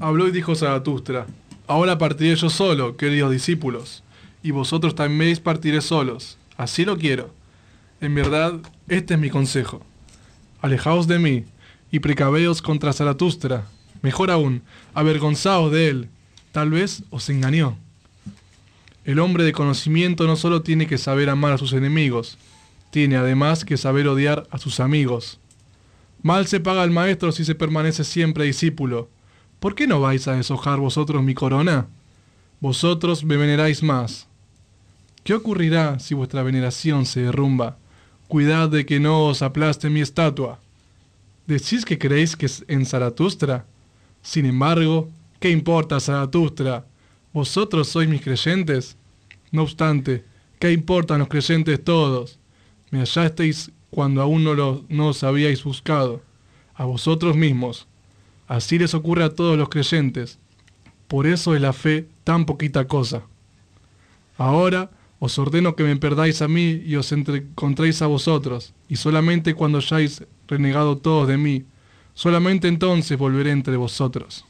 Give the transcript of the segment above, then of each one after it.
Habló y dijo Zaratustra: ahora partiré yo solo, queridos discípulos, y vosotros también partiré solos. Así lo quiero. En verdad, este es mi consejo. Alejaos de mí, y precaveos contra Zaratustra. Mejor aún, avergonzaos de él. Tal vez os engañó. El hombre de conocimiento no solo tiene que saber amar a sus enemigos, tiene además que saber odiar a sus amigos. Mal se paga al maestro si se permanece siempre discípulo. ¿Por qué no vais a deshojar vosotros mi corona? Vosotros me veneráis más. ¿Qué ocurrirá si vuestra veneración se derrumba? Cuidad de que no os aplaste mi estatua. ¿Decís que creéis que es en Zaratustra? Sin embargo, ¿qué importa Zaratustra? ¿Vosotros sois mis creyentes? No obstante, ¿qué importan los creyentes todos? Me hallasteis cuando aún no os habíais buscado, a vosotros mismos. Así les ocurre a todos los creyentes. Por eso es la fe tan poquita cosa. Ahora os ordeno que me perdáis a mí y os encontréis a vosotros, y solamente cuando hayáis renegado todos de mí, solamente entonces volveré entre vosotros.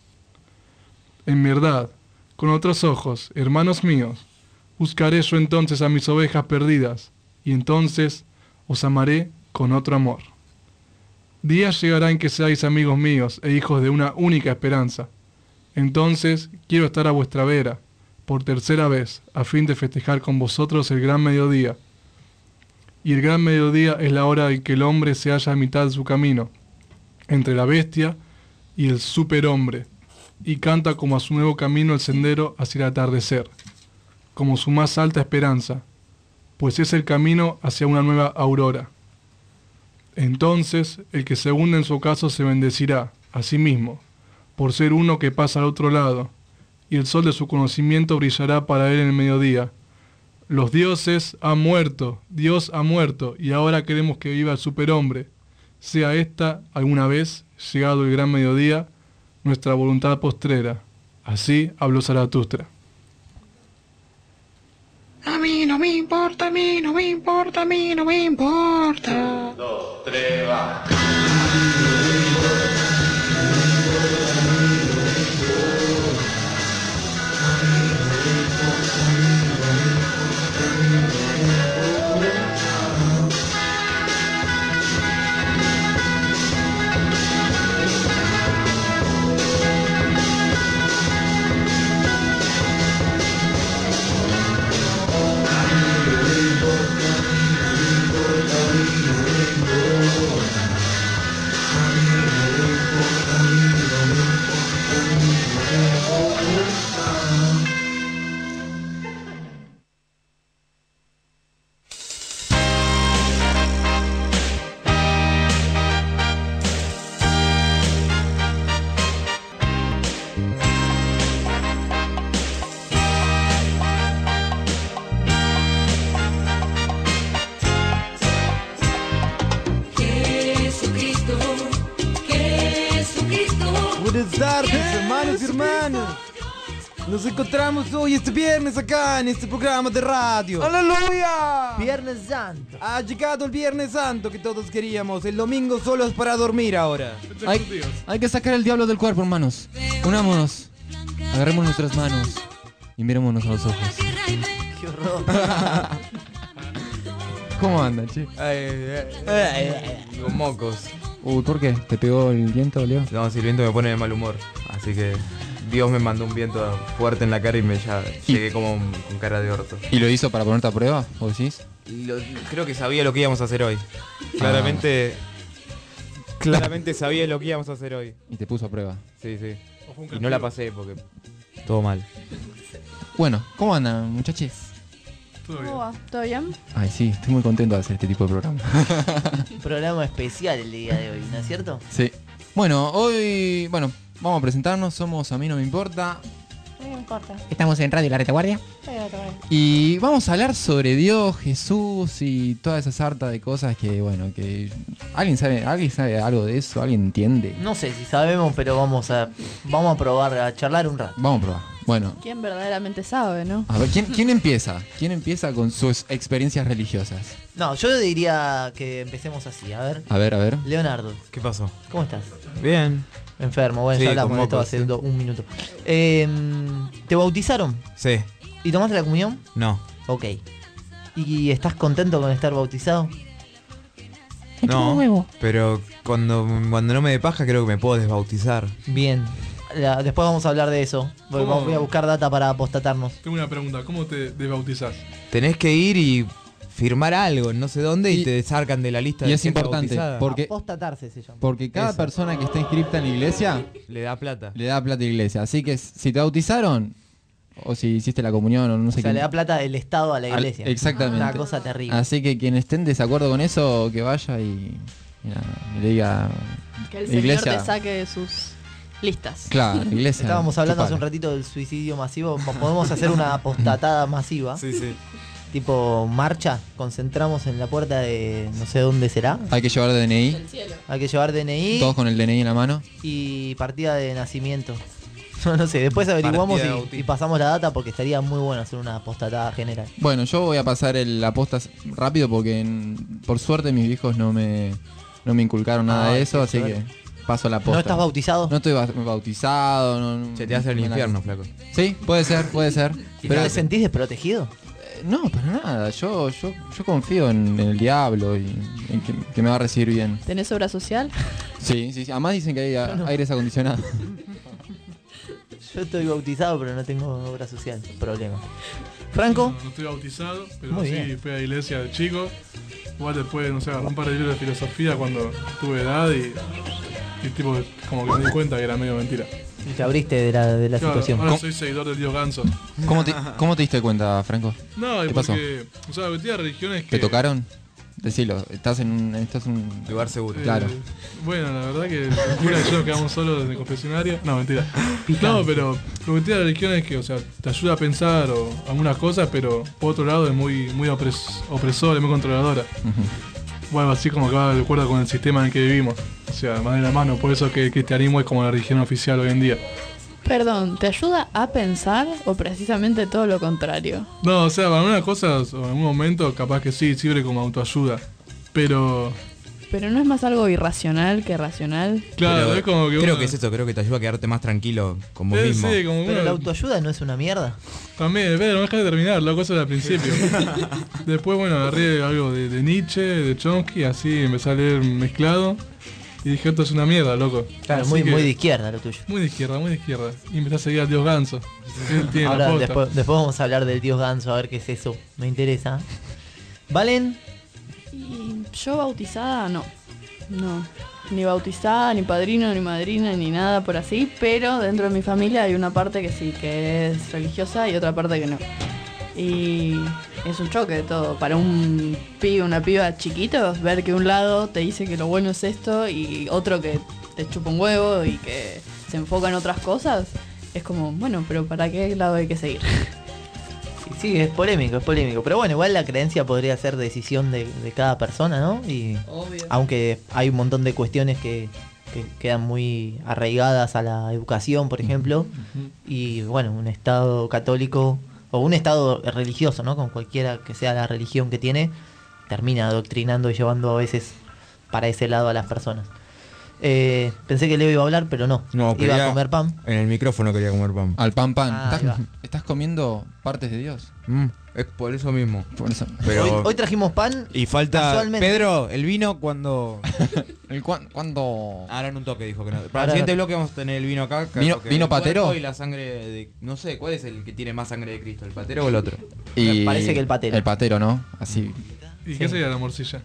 En verdad, con otros ojos, hermanos míos, buscaré yo entonces a mis ovejas perdidas, y entonces os amaré con otro amor. Días llegarán en que seáis amigos míos e hijos de una única esperanza. Entonces quiero estar a vuestra vera, por tercera vez, a fin de festejar con vosotros el gran mediodía. Y el gran mediodía es la hora en que el hombre se halla a mitad de su camino, entre la bestia y el superhombre, y canta como a su nuevo camino el sendero hacia el atardecer, como su más alta esperanza, pues es el camino hacia una nueva aurora. Entonces el que se hunde en su ocaso se bendecirá a sí mismo, por ser uno que pasa al otro lado, y el sol de su conocimiento brillará para él en el mediodía. Los dioses han muerto, Dios ha muerto, y ahora queremos que viva el superhombre. Sea esta, alguna vez, llegado el gran mediodía, nuestra voluntad postrera. Así habló Zaratustra. A mí no me importa, a mí no me importa, a mí no me importa. 1, 2, 3, va. Buenas tardes, hermanos y hermanas. Nos encontramos hoy este viernes acá en este programa de radio. ¡Aleluya! Viernes Santo. Ha llegado el Viernes Santo que todos queríamos. El domingo solo es para dormir ahora. Hay que sacar el diablo del cuerpo, hermanos. Unámonos. Agarremos nuestras manos y mirémonos a los ojos. Qué horror. ¿Cómo andan, che? Con mocos. Uy, ¿por qué? ¿Te pegó el viento, Leo? No, si el viento me pone de mal humor. Así que Dios me mandó un viento fuerte en la cara y me llegué como con cara de orto. ¿Y lo hizo para ponerte a prueba, vos decís? Creo que sabía lo que íbamos a hacer hoy. Claramente sabía lo que íbamos a hacer hoy. Y te puso a prueba. Sí, sí. Y no la pasé porque todo mal. Bueno, ¿cómo andan, muchachos? ¿Cómo va? ¿Todo bien? Ay, sí, estoy muy contento de hacer este tipo de programa. Un programa especial el día de hoy, ¿no es cierto? Sí. Bueno, hoy, vamos a presentarnos. Somos A mí no me importa. No me importa. Estamos en Radio La Retaguardia. Y vamos a hablar sobre Dios, Jesús y toda esa sarta de cosas que, que... ¿Alguien sabe algo de eso? ¿Alguien entiende? No sé si sabemos, pero vamos a probar, a charlar un rato. Vamos a probar. Bueno. ¿Quién verdaderamente sabe, no? A ver, ¿quién empieza? ¿Quién empieza con sus experiencias religiosas? No, yo diría que empecemos así, a ver. A ver. Leonardo. ¿Qué pasó? ¿Cómo estás? Bien. Enfermo, bueno, Sí, ya hablamos con de esto mocos, hace sí. un minuto. ¿Te bautizaron? Sí, ¿Y tomaste la comunión? no. Ok. ¿Y estás contento con estar bautizado? No, pero cuando no me dé paja creo que me puedo desbautizar. Bien. Después vamos a hablar de eso. ¿Cómo? Voy a buscar data para apostatarnos. Tengo una pregunta, ¿cómo te desbautizás? Tenés que ir y firmar algo, en no sé dónde, y te desarcan de la lista y de es gente importante, bautizada. porque- Apostatarse se llama. Porque cada Eso. persona que está inscripta en la iglesia Le da plata. le da plata a la iglesia. Así que si te bautizaron, o si hiciste la comunión, o no sé O sea, qué. le da plata el Estado a la iglesia. Exactamente. Una cosa terrible. Así que quien esté en desacuerdo con eso, que vaya y nada, y le diga. Que el iglesia. señor te saque de sus listas. Claro, iglesia. Estábamos hablando hace un chupala. ratito del suicidio masivo. Podemos hacer una apostatada masiva. Sí, sí. Tipo marcha. Concentramos en la puerta de no sé dónde será. Hay que llevar DNI, Del cielo. Hay que llevar DNI todos con el DNI en la mano. y partida de nacimiento. No sé, después averiguamos Partida de bautismo. y pasamos la data porque estaría muy bueno hacer una apostatada general. Bueno, yo voy a pasar la posta rápido porque por suerte mis hijos no me inculcaron nada Ay, de eso, qué así suerte. que paso la posta. ¿No estás bautizado? No estoy bautizado. No, Se te hace el no, infierno, nada. flaco. Sí, puede ser. ¿Y Pero te sentís desprotegido? no, para nada. Yo confío en el diablo y en que me va a recibir bien. ¿Tenés obra social? Sí. Además dicen que hay aires acondicionados. Yo estoy bautizado pero no tengo obra social. Problema. Franco, No estoy bautizado, pero Muy sí bien. fui a la iglesia de chico. Igual después, no sé, agarré un par de libros de filosofía cuando tuve edad y tipo, como que me di cuenta que era medio mentira. te abriste de la Claro, situación. ahora soy seguidor del dios Ganso. ¿Cómo te diste cuenta, Franco? No, y ¿Qué pasó? porque, o sea, metí a religiones que... ¿Te tocaron? Decilo, estás en un Lugar seguro. Claro. Bueno, la verdad que el cura y yo nos quedamos solos en el confesionario. No, mentira. No, pero lo que tiene la religión es que, o sea, te ayuda a pensar o algunas cosas, pero por otro lado es muy opresora, muy controladora. Bueno, así como que va de acuerdo con el sistema en el que vivimos. O sea, más de la mano, por eso que el cristianismo es como la religión oficial hoy en día. Perdón, ¿te ayuda a pensar o precisamente todo lo contrario? No, o sea, para algunas cosas, o en algún momento, capaz que sí, sirve como autoayuda. Pero, Pero no es más algo irracional que racional. claro, Pero es como que creo uno- que es eso, creo que te ayuda a quedarte más tranquilo con vos Sí, mismo. sí, como Pero uno- la autoayuda no es una mierda. También, pero no deja de terminar, loco, eso era al principio. Después, bueno, agarré algo de Nietzsche, de Chomsky, así empecé a leer mezclado. Y dije, esto es una mierda, loco. Claro, Así muy que- muy de izquierda lo tuyo. Muy de izquierda, muy de izquierda. Y empecé a seguir al dios Ganso. Él tiene la Ahora posta. después vamos a hablar del dios Ganso, a ver qué es eso. Me interesa. ¿Valen? Y yo bautizada, no. No. Ni bautizada, ni padrino, ni madrina, ni nada por así. Pero dentro de mi familia hay una parte que sí, que es religiosa y otra parte que no. Y es un choque de todo. Para un pibe, una piba chiquito, ver que un lado te dice que lo bueno es esto y otro que te chupa un huevo y que se enfoca en otras cosas, es como, bueno, pero ¿para qué lado hay que seguir? Sí, es polémico. Pero bueno, igual la creencia podría ser decisión de cada persona, ¿no? Y Obvio. aunque hay un montón de cuestiones que quedan muy arraigadas a la educación, por ejemplo, y bueno, un estado católico o un estado religioso, ¿no? Con cualquiera que sea la religión que tiene, termina adoctrinando y llevando a veces para ese lado a las personas. Pensé que Leo iba a hablar, pero no. No, Iba quería- a comer pan. En el micrófono quería comer pan. Al pan. Ah, ahí va. ¿Estás comiendo partes de Dios? Es por eso mismo. Por eso. Pero Hoy trajimos pan. y falta casualmente. Pedro, el vino cuando ¿Cuándo? ahora en un toque dijo que no. Para Ahora el siguiente no. bloque vamos a tener el vino acá. ¿Vino- porque vino el cuerpo patero? Y la sangre de no sé, ¿cuál es el que tiene más sangre de Cristo? ¿El patero o el otro? Me parece que el patero. El patero, ¿no? Así. ¿Y qué sería la morcilla?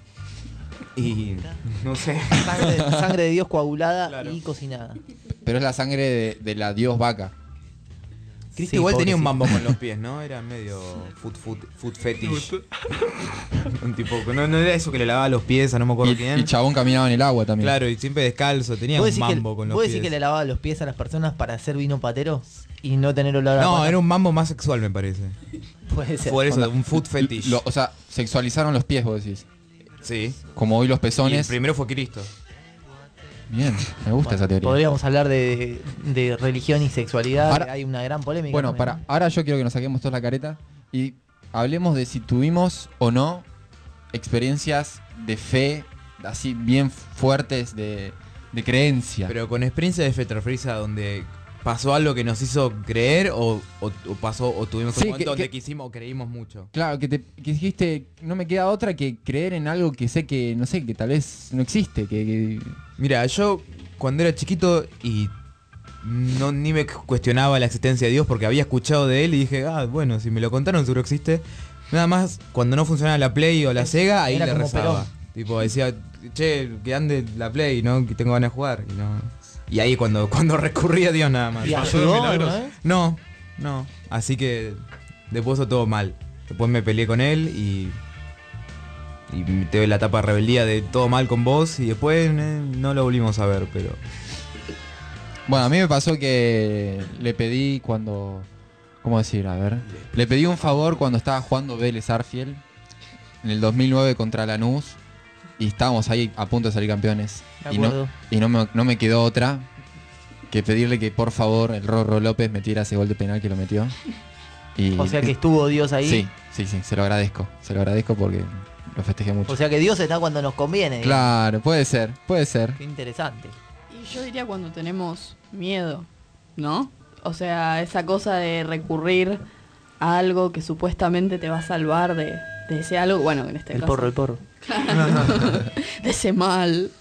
Y no sé. Sangre de Dios coagulada Claro. y cocinada. Pero es la sangre de la Dios vaca. Cristo Sí, igual tenía un pobrecito. mambo con los pies, ¿no? Era medio food Me fetish. gustó. Un tipo, no era eso que le lavaba los pies a no me acuerdo quién. Y chabón caminaba en el agua también. Claro, y siempre descalzo, tenía ¿Vos un decís, mambo con los ¿vos pies. decís que le lavaba los pies a las personas para hacer vino patero y no tener olor a No, pata? era un mambo más sexual, me parece. Puede ser. Por eso, Onda, un food fetish. O sea, sexualizaron los pies, vos decís. Sí. Como hoy los Y el pezones. primero fue Cristo. Bien, me gusta esa teoría. Podríamos hablar de religión y sexualidad. Ahora- Hay una gran polémica. Bueno, también. ahora yo quiero que nos saquemos toda la careta y hablemos de si tuvimos o no experiencias de fe así bien fuertes de de creencia. Pero con experiencia de fe te referís a donde pasó algo que nos hizo creer o pasó o tuvimos un Sí, momento donde que- quisimos o creímos mucho. Claro, que dijiste, no me queda otra que creer en algo que sé que, no sé, que tal vez no existe, que Mira, yo cuando era chiquito y ni me cuestionaba la existencia de Dios porque había escuchado de él y dije, bueno, si me lo contaron seguro existe. Nada más cuando no funcionaba la Play o la Sega, ahí Era le como rezaba. Perón. Tipo, decía, che, que ande la Play, ¿no? Que tengo ganas de jugar. Y ahí cuando recurría a Dios nada más. ¿Y Pasó ayudó milagros. alguna vez? No. Así que después eso todo mal. Después me peleé con él y te doy la etapa de rebeldía de todo mal con vos y después no lo volvimos a ver, pero... Bueno, a mí me pasó que le pedí cuando... ¿Cómo decir? A ver. Le pedí un favor cuando estaba jugando Vélez Arfiel en el 2009 contra Lanús y estábamos ahí a punto de salir campeones. De Y no, acuerdo. no me quedó otra que pedirle que por favor el Rorro López metiera ese gol de penal que lo metió. Y, O sea que estuvo Dios ahí. Sí, se lo agradezco. Se lo agradezco porque lo festejé mucho. O sea que Dios está cuando nos conviene. digamos. Claro, puede ser. Qué interesante. Y yo diría cuando tenemos miedo, ¿no? O sea, esa cosa de recurrir a algo que supuestamente te va a salvar de ese algo, bueno, en este El caso. porro. De ese mal.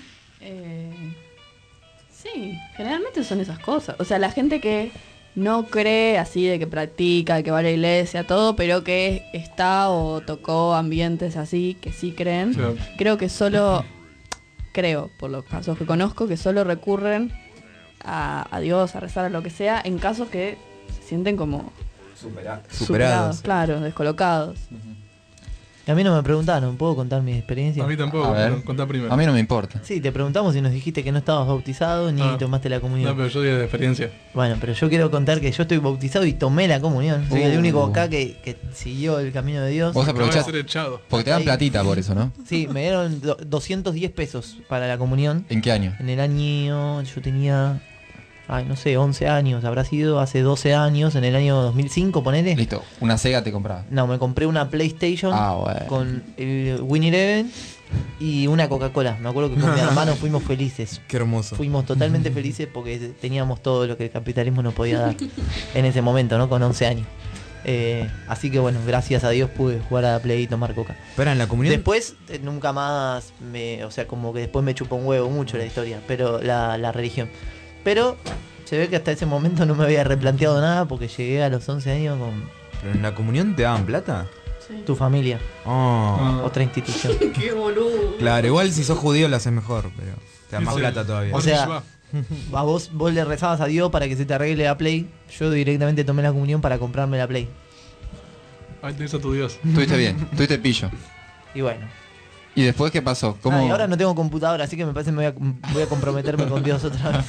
Sí, generalmente son esas cosas. O sea, la gente que no cree así, de que practica, que va a la iglesia, todo, pero que está o tocó ambientes así, que sí creen, Claro. creo que por los casos que conozco, que solo recurren a Dios, a rezar, a lo que sea, en casos que se sienten como Superados. claro, descolocados. Y a mí no me preguntaron, ¿puedo contar mi experiencia? A mí tampoco, A ver. pero contá primero. A mí no me importa. Sí, te preguntamos y nos dijiste que no estabas bautizado ni Ah. tomaste la comunión. No, pero yo digo de experiencia. Bueno, pero yo quiero contar que yo estoy bautizado y tomé la comunión. Soy el único acá que siguió el camino de Dios. Vos Acabo de aprovechás ser echado. porque te dan Ahí. platita por eso, ¿no? Sí, me dieron 210 pesos para la comunión. ¿En qué año? En el año, yo tenía, no sé, 11 años, habrá sido hace 12 años, en el año 2005, ponele. Listo, una Sega te compraba. No, me compré una PlayStation Bueno. con el Win Eleven y una Coca-Cola. Me acuerdo que con mi hermano fuimos felices. Qué hermoso. Fuimos totalmente felices porque teníamos todo lo que el capitalismo nos podía dar en ese momento, ¿no? Con 11 años. Así que bueno, gracias a Dios pude jugar a la Play y tomar coca. Espera, en la comunión. Después, nunca más o sea, como que después me chupó un huevo mucho la historia, pero la religión. Pero se ve que hasta ese momento no me había replanteado nada porque llegué a los 11 años con ¿Pero en la comunión te daban plata? tu familia, Oh. otra institución. ¡Qué boludo! Claro, igual si sos judío lo haces mejor, pero te dan más Sí. plata todavía. O sea, a vos le rezabas a Dios para que se te arregle la Play. Yo directamente tomé la comunión para comprarme la Play. ahí tenés a tu Dios. Estuviste bien, estuviste pillo. Y bueno. ¿Y después qué pasó? ¿Cómo? Y ahora no tengo computadora, así que me parece que voy a comprometerme con Dios otra vez.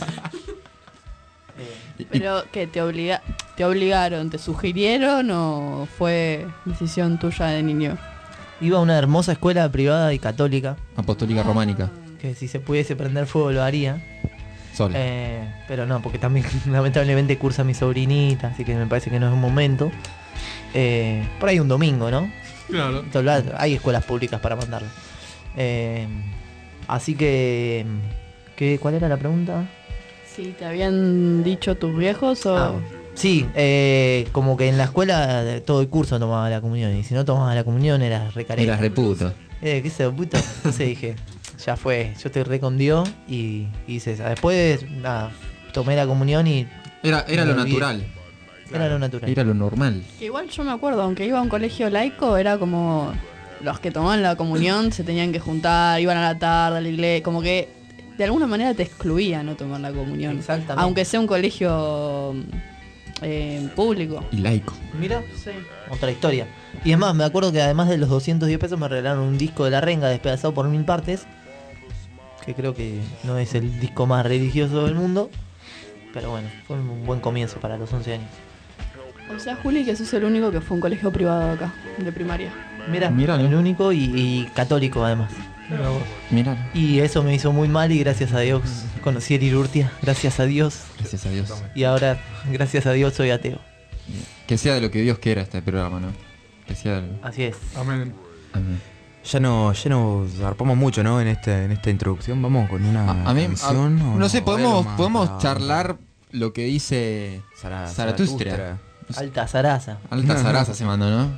Pero que te obligaron, te sugirieron o fue decisión tuya de niño. Iba a una hermosa escuela privada y católica, Apostólica románica. que si se pudiese prender fuego lo haría. Sola. Pero no, porque también lamentablemente cursa mi sobrinita, así que me parece que no es un momento. Por ahí un domingo, ¿no? Claro. Hay escuelas públicas para mandarla. Así que, ¿cuál era la pregunta? Sí, ¿te habían dicho tus viejos o...? Sí, como que en la escuela todo el curso tomaba la comunión, y si no tomaba la comunión eras recareta. Eras reputo. ¿Qué sé, puto? Entonces dije, ya fue, yo estoy re con Dios y hice esa. Después, nada, tomé la comunión y Era Me lo olvidé. natural. era lo natural. Era lo normal. Que igual yo me acuerdo, aunque iba a un colegio laico, era como... Los que tomaban la comunión se tenían que juntar, iban a la tarde a la iglesia, como que de alguna manera te excluía no tomar la comunión. Exactamente. Aunque sea un colegio público. Y laico. Mira, Sí. otra historia. Y es más, me acuerdo que además de los 210 pesos me regalaron un disco de La Renga despedazado por 1000 partes, que creo que no es el disco más religioso del mundo, pero bueno, fue un buen comienzo para los 11 años. O sea, Juli, que sos el único que fue a un colegio privado acá, de primaria. Mira, Mirá, el ¿no? único y católico además. Mirá. Y eso me hizo muy mal y gracias a Dios conocí el Irurtia, gracias a Dios. Gracias a Dios. Y ahora, gracias a Dios, soy ateo. Que sea de lo que Dios quiera este programa, ¿no? Que sea de lo... Así es. Amén. Amén. Ya nos zarpamos mucho, ¿no? En esta introducción. Vamos con una canción. ¿O no sé, algo más podemos para- charlar lo que dice Zaratustra. Alta zaraza. Alta zaraza se mandó, ¿no?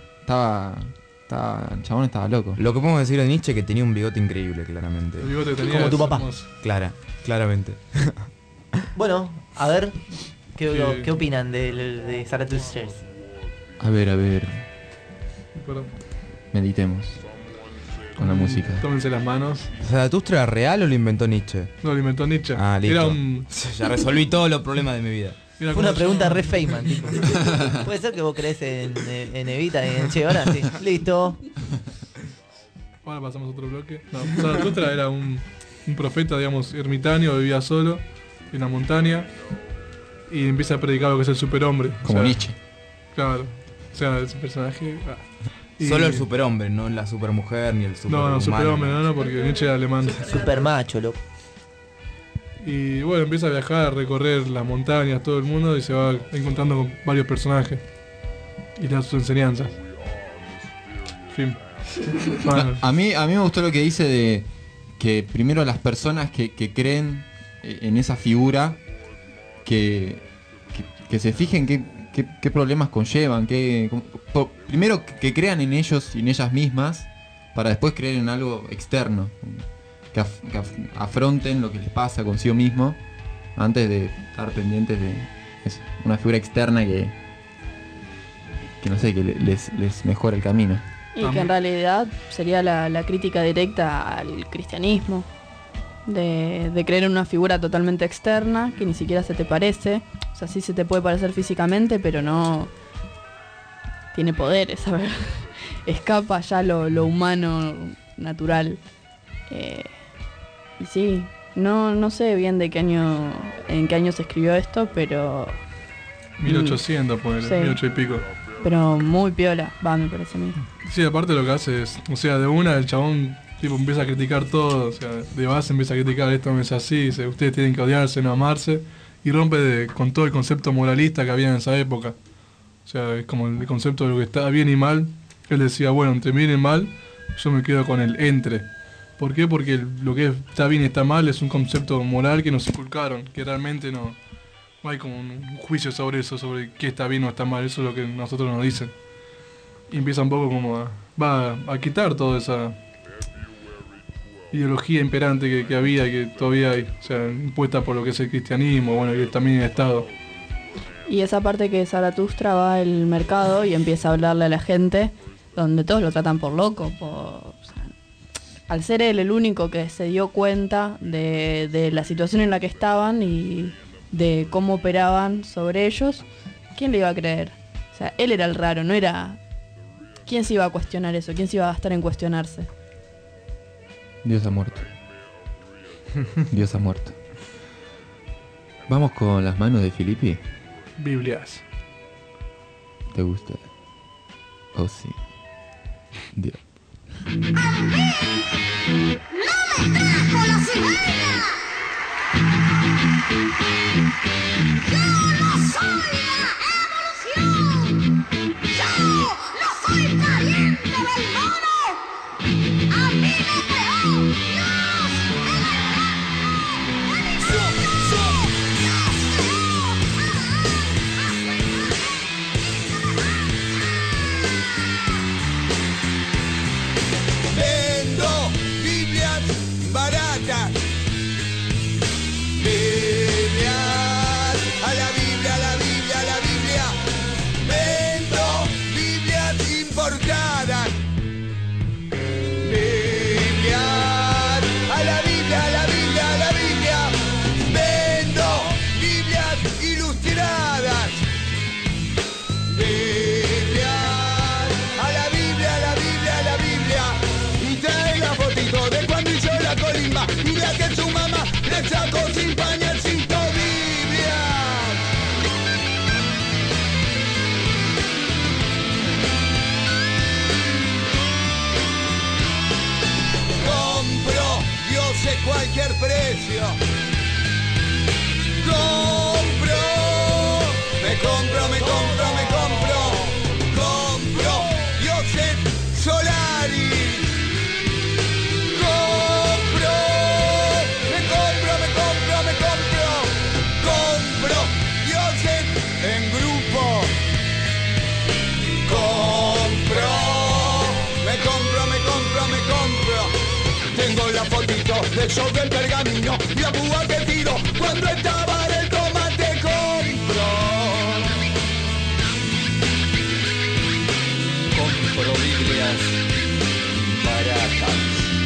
El chabón estaba loco. Lo que podemos decir de Nietzsche que tenía un bigote increíble, claramente. El bigote que tenía Como tu es papá. hermoso. Claramente. Bueno, a ver, Sí. ¿qué opinan de Zarathustra? A ver, Perdón. meditemos con la música. Tómense las manos. ¿Zaratustra era real o lo inventó Nietzsche? No, lo inventó Nietzsche. Ah, listo. Era un... Ya resolví todos los problemas de mi vida. era Fue como una pregunta yo- re Feynman, tipo. ¿Puede ser que vos crees en Evita y en Che ahora? Sí. Listo. Ahora pasamos a otro bloque. No, Zaratustra era un profeta, digamos, ermitaño, vivía solo en la montaña y empieza a predicar lo que es el superhombre. O Como sea, Nietzsche. Claro. O sea, ese personaje... y- Solo el superhombre, no la supermujer ni el superhumano. No, superhombre, no, porque Nietzsche era alemán. Super macho, loco. Y bueno, empieza a viajar, a recorrer las montañas, todo el mundo y se va encontrando con varios personajes. Y le da sus enseñanzas. Fin. Bueno, A mí me gustó lo que dice de que primero las personas que creen en esa figura, que se fijen qué problemas conllevan, primero que crean en ellos y en ellas mismas, para después creer en algo externo, que afronten lo que les pasa consigo mismo, antes de estar pendientes de eso, una figura externa que no sé, que les mejora el camino. Y que en realidad sería la crítica directa al cristianismo. De creer en una figura totalmente externa, que ni siquiera se te parece. O sea, sí se te puede parecer físicamente, pero no tiene poderes, a ver. Escapa ya lo humano, natural. Y sí, no sé bien en qué año se escribió esto, pero 1800, ponele, Sí. 1800 y pico. muy piola, me parece a mí. Sí, aparte lo que hace es, o sea, de una el chabón tipo empieza a criticar todo, o sea, de base empieza a criticar esto no es así, dice, ustedes tienen que odiarse, no amarse, y rompe con todo el concepto moralista que había en esa época. O sea, es como el concepto de lo que está bien y mal. Él decía, bueno, entre bien y mal, yo me quedo con el entre. ¿Por qué? Porque lo que está bien y está mal es un concepto moral que nos inculcaron, que realmente no hay como un juicio sobre eso, sobre qué está bien o está mal, eso es lo que nosotros nos dicen. Y empieza un poco como a quitar toda esa ideología imperante que había y que todavía hay, o sea, impuesta por lo que es el cristianismo, bueno, y también el Estado. Y esa parte que Zaratustra va al mercado y empieza a hablarle a la gente, donde todos lo tratan por loco. O sea, al ser él el único que se dio cuenta de la situación en la que estaban y de cómo operaban sobre ellos, ¿quién le iba a creer? O sea, él era el raro, no era... ¿Quién se iba a cuestionar eso? ¿Quién se iba a gastar en cuestionarse? Dios ha muerto. Dios ha muerto. Vamos con las manos de Filippi. Biblias. ¿Te gusta? Oh, sí. Dios. Vendo Biblias baratas. Biblias, a la Biblia, a la Biblia, a la Biblia. Vendo Biblias importadas. Biblias, a la Biblia, a la Biblia, a la Biblia. Vendo Biblias ilustradas. Biblias, a la Biblia, a la Biblia, a la Biblia. Y trae la fotito de cuando hizo la colimba y la que su mamá le sacó sin pañal, cinco Biblias. Compro, yo sé cualquier precio. Compro, me compro, me compro, me compro. Compro, yo sé Solaris. sexo del pergamino y la púa que tiro cuando estaba en el tomate compro Biblias baratas.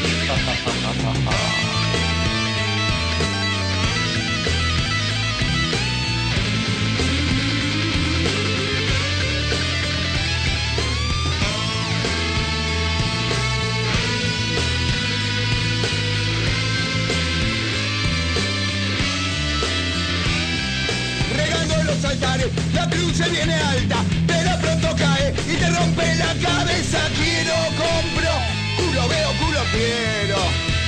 Los altares, la cruz se viene alta, pero pronto cae y te rompe la cabeza. Quiero, compro, culo veo, culo quiero.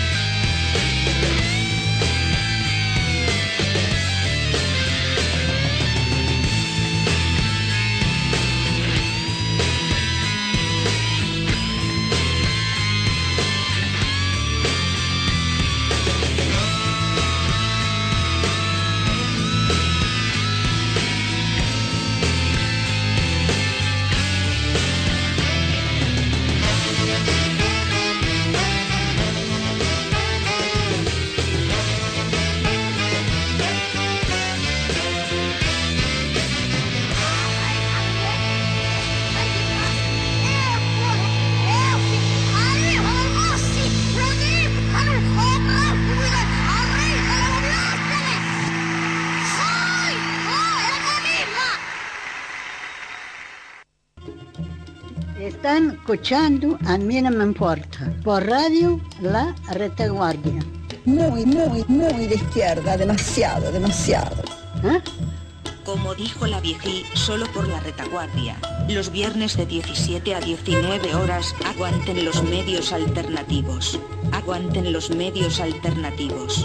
Están escuchando A mí no me importa, por radio La Retaguardia. Muy de izquierda, demasiado. ¿Ah? Como dijo la viejí, solo por La Retaguardia. Los viernes de 17 a 19 horas, aguanten los medios alternativos. Aguanten los medios alternativos.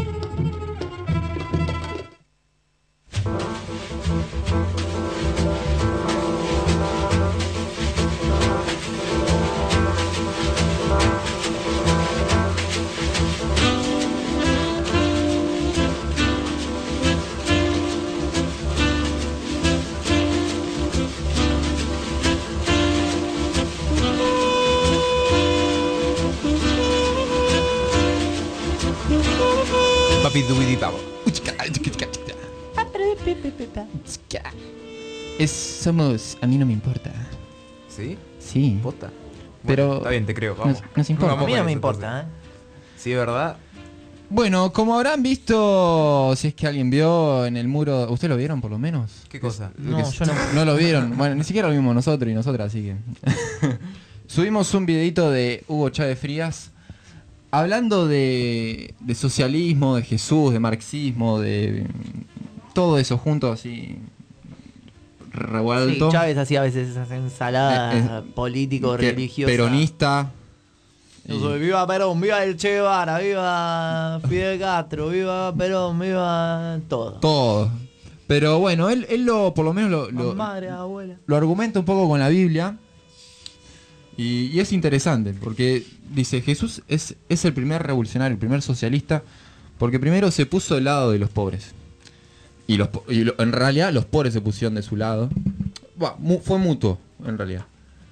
Somos A mí no me importa. ¿Sí? Sí. ¿Posta? Pero bueno, está bien, te creo, vamos. Nos importa. A mí no me importa, Sí, ¿verdad? Bueno, como habrán visto, si es que alguien vio en el muro, ¿ustedes lo vieron por lo menos? ¿Qué cosa? No, yo no. No lo vieron. Bueno, ni siquiera lo vimos nosotros y nosotras, así que subimos un videito de Hugo Chávez Frías hablando de socialismo, de Jesús, de marxismo, de todo eso junto así revuelto. Sí, Chávez hacía a veces esas ensaladas político-religiosas. Peronista. Yo soy viva Perón, viva el Che Guevara, viva Fidel Castro, viva Perón, viva todo. Todo. Pero bueno, él por lo menos madre, abuela. lo argumenta un poco con la Biblia. Y es interesante, porque dice, Jesús es el primer revolucionario, el primer socialista, porque primero se puso del lado de los pobres. En realidad los pobres se pusieron de su lado. Fue mutuo, en realidad.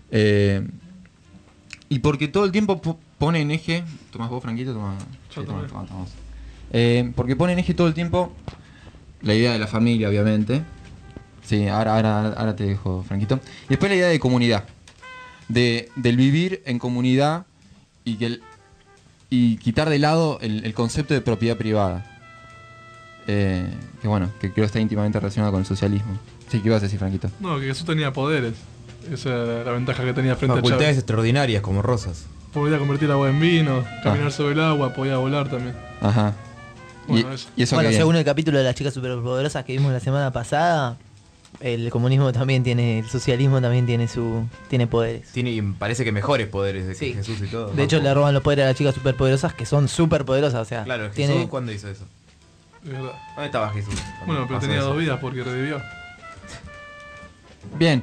Y porque todo el tiempo pone en eje... ¿Tomás vos, Franquito? Tomás. Porque pone en eje todo el tiempo la idea de la familia, obviamente. Sí, ahora te dejo, Franquito. Y después la idea de comunidad. Del vivir en comunidad y quitar de lado el concepto de propiedad privada. Que bueno, que creo que está íntimamente relacionado con el socialismo. Sí, ¿qué ibas a decir, Franquito? No, que Jesús tenía poderes. Esa era la ventaja que tenía frente a Facultades Chávez. extraordinarias, como Rosas. Podía convertir agua en vino, caminar sobre el agua, podía volar también. Ajá. Bueno, Bueno, según el capítulo de las chicas superpoderosas que vimos la semana pasada, el comunismo también tiene, el socialismo también tiene poderes. Tiene, parece que mejores poderes de que Sí. Jesús y todo. De hecho, le roban los poderes a las chicas superpoderosas, que son superpoderosas, o sea, Claro, Jesús, tiene... ¿cuándo hizo eso? Es verdad. ¿Dónde estaba Jesús? Bueno, pero pasó tenía eso? 2 vidas porque revivió. Bien.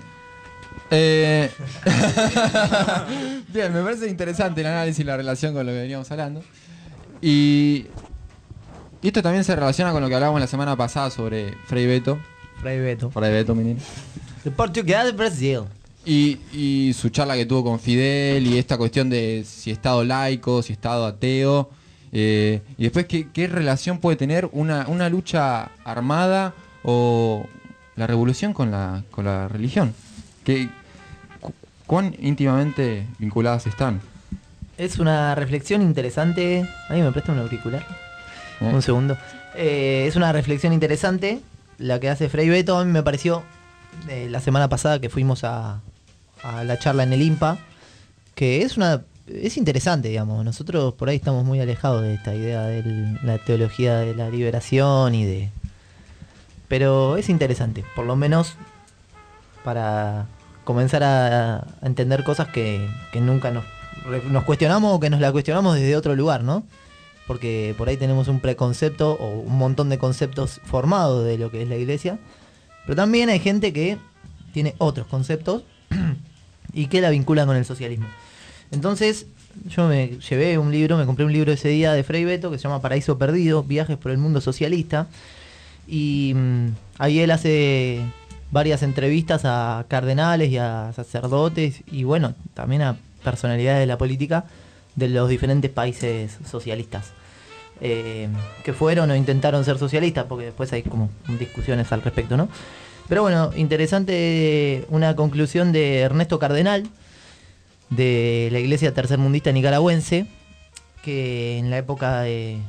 Bien, me parece interesante el análisis y la relación con lo que veníamos hablando. Y esto también se relaciona con lo que hablábamos la semana pasada sobre Frei Beto. Frei Beto, menino. de Portugal de Brasil. Y su charla que tuvo con Fidel y esta cuestión de si Estado laico, si Estado ateo. Y después, ¿qué relación puede tener una lucha armada o la revolución con la religión? ¿Cuán íntimamente vinculadas están? Es una reflexión interesante. ¿Alguien me presta un auricular? Un segundo. Es una reflexión interesante la que hace Frei Beto. A mí me pareció la semana pasada que fuimos a la charla en el IMPA, que es interesante, digamos. Nosotros por ahí estamos muy alejados de esta idea de la teología de la liberación pero es interesante, por lo menos para comenzar a entender cosas que nunca nos cuestionamos o que nos la cuestionamos desde otro lugar, ¿no? Porque por ahí tenemos un preconcepto o un montón de conceptos formados de lo que es la iglesia, pero también hay gente que tiene otros conceptos y que la vinculan con el socialismo. Entonces yo me compré un libro ese día de Frei Beto que se llama Paraíso Perdido, Viajes por el Mundo Socialista, y ahí él hace varias entrevistas a cardenales y a sacerdotes y bueno, también a personalidades de la política de los diferentes países socialistas que fueron o intentaron ser socialistas, porque después hay como discusiones al respecto, ¿no? Pero bueno, interesante una conclusión de Ernesto Cardenal de la Iglesia Tercermundista Nicaragüense, que en la época de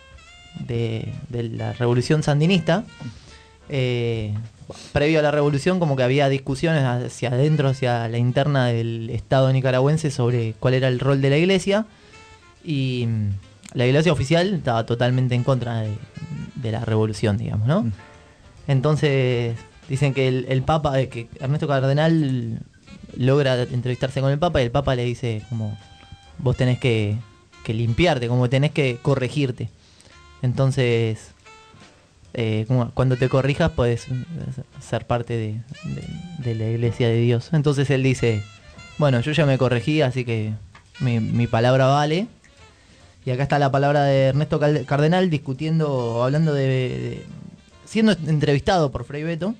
la Revolución Sandinista, previo a la revolución, como que había discusiones hacia adentro, hacia la interna del Estado nicaragüense sobre cuál era el rol de la Iglesia, y la Iglesia oficial estaba totalmente en contra de la revolución, digamos, ¿no? Entonces dicen que el Papa, que Ernesto Cardenal logra entrevistarse con el Papa y el Papa le dice como vos tenés que limpiarte, como tenés que corregirte. Entonces cuando te corrijas podés ser parte de la Iglesia de Dios. Entonces él dice, bueno, yo ya me corregí, así que mi palabra vale. Y acá está la palabra de Ernesto Cardenal discutiendo, hablando siendo entrevistado por Frei Beto.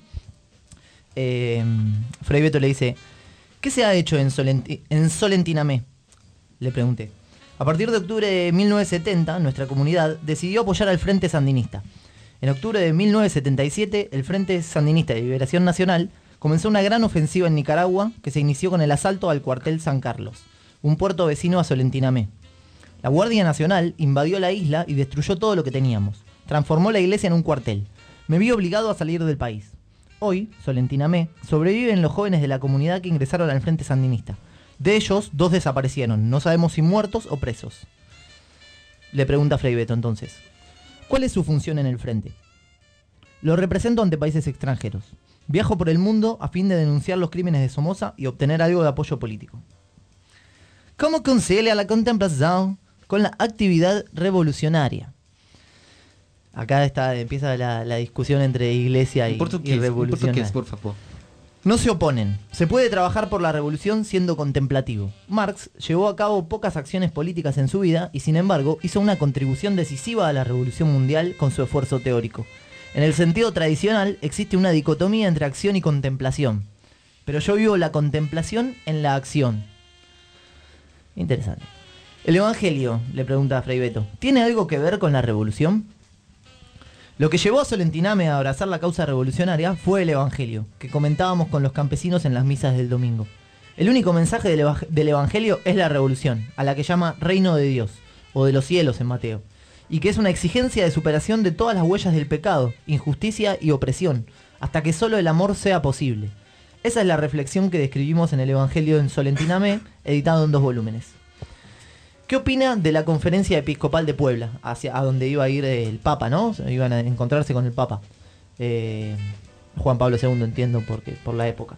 Frei Beto le dice, ¿qué se ha hecho en Solentinamé? Le pregunté. A partir de octubre de 1970, nuestra comunidad decidió apoyar al Frente Sandinista. En octubre de 1977, el Frente Sandinista de Liberación Nacional comenzó una gran ofensiva en Nicaragua que se inició con el asalto al cuartel San Carlos, un puerto vecino a Solentinamé. La Guardia Nacional invadió la isla y destruyó todo lo que teníamos. Transformó la iglesia en un cuartel. Me vi obligado a salir del país. Hoy, Solentinamé, sobreviven los jóvenes de la comunidad que ingresaron al Frente Sandinista. De ellos, 2 desaparecieron. No sabemos si muertos o presos. Le pregunta Frei Beto entonces. ¿Cuál es su función en el frente? Lo represento ante países extranjeros. Viajo por el mundo a fin de denunciar los crímenes de Somoza y obtener algo de apoyo político. ¿Cómo concilia la contemplación con la actividad revolucionaria? Acá empieza la discusión entre iglesia y revolución. Por favor. No se oponen. Se puede trabajar por la revolución siendo contemplativo. Marx llevó a cabo pocas acciones políticas en su vida y sin embargo hizo una contribución decisiva a la revolución mundial con su esfuerzo teórico. En el sentido tradicional existe una dicotomía entre acción y contemplación. Pero yo vivo la contemplación en la acción. Interesante. ¿El Evangelio, le pregunta a Frei Beto, tiene algo que ver con la revolución? Lo que llevó a Solentinamé a abrazar la causa revolucionaria fue el Evangelio, que comentábamos con los campesinos en las misas del domingo. El único mensaje del Evangelio es la revolución, a la que llama reino de Dios, o de los cielos en Mateo, y que es una exigencia de superación de todas las huellas del pecado, injusticia y opresión, hasta que solo el amor sea posible. Esa es la reflexión que describimos en el Evangelio en Solentinamé, editado en 2 volúmenes. ¿Qué opina de la conferencia episcopal de Puebla, a donde iba a ir el Papa, ¿no? Iban a encontrarse con el Papa. Juan Pablo II, entiendo, por la época.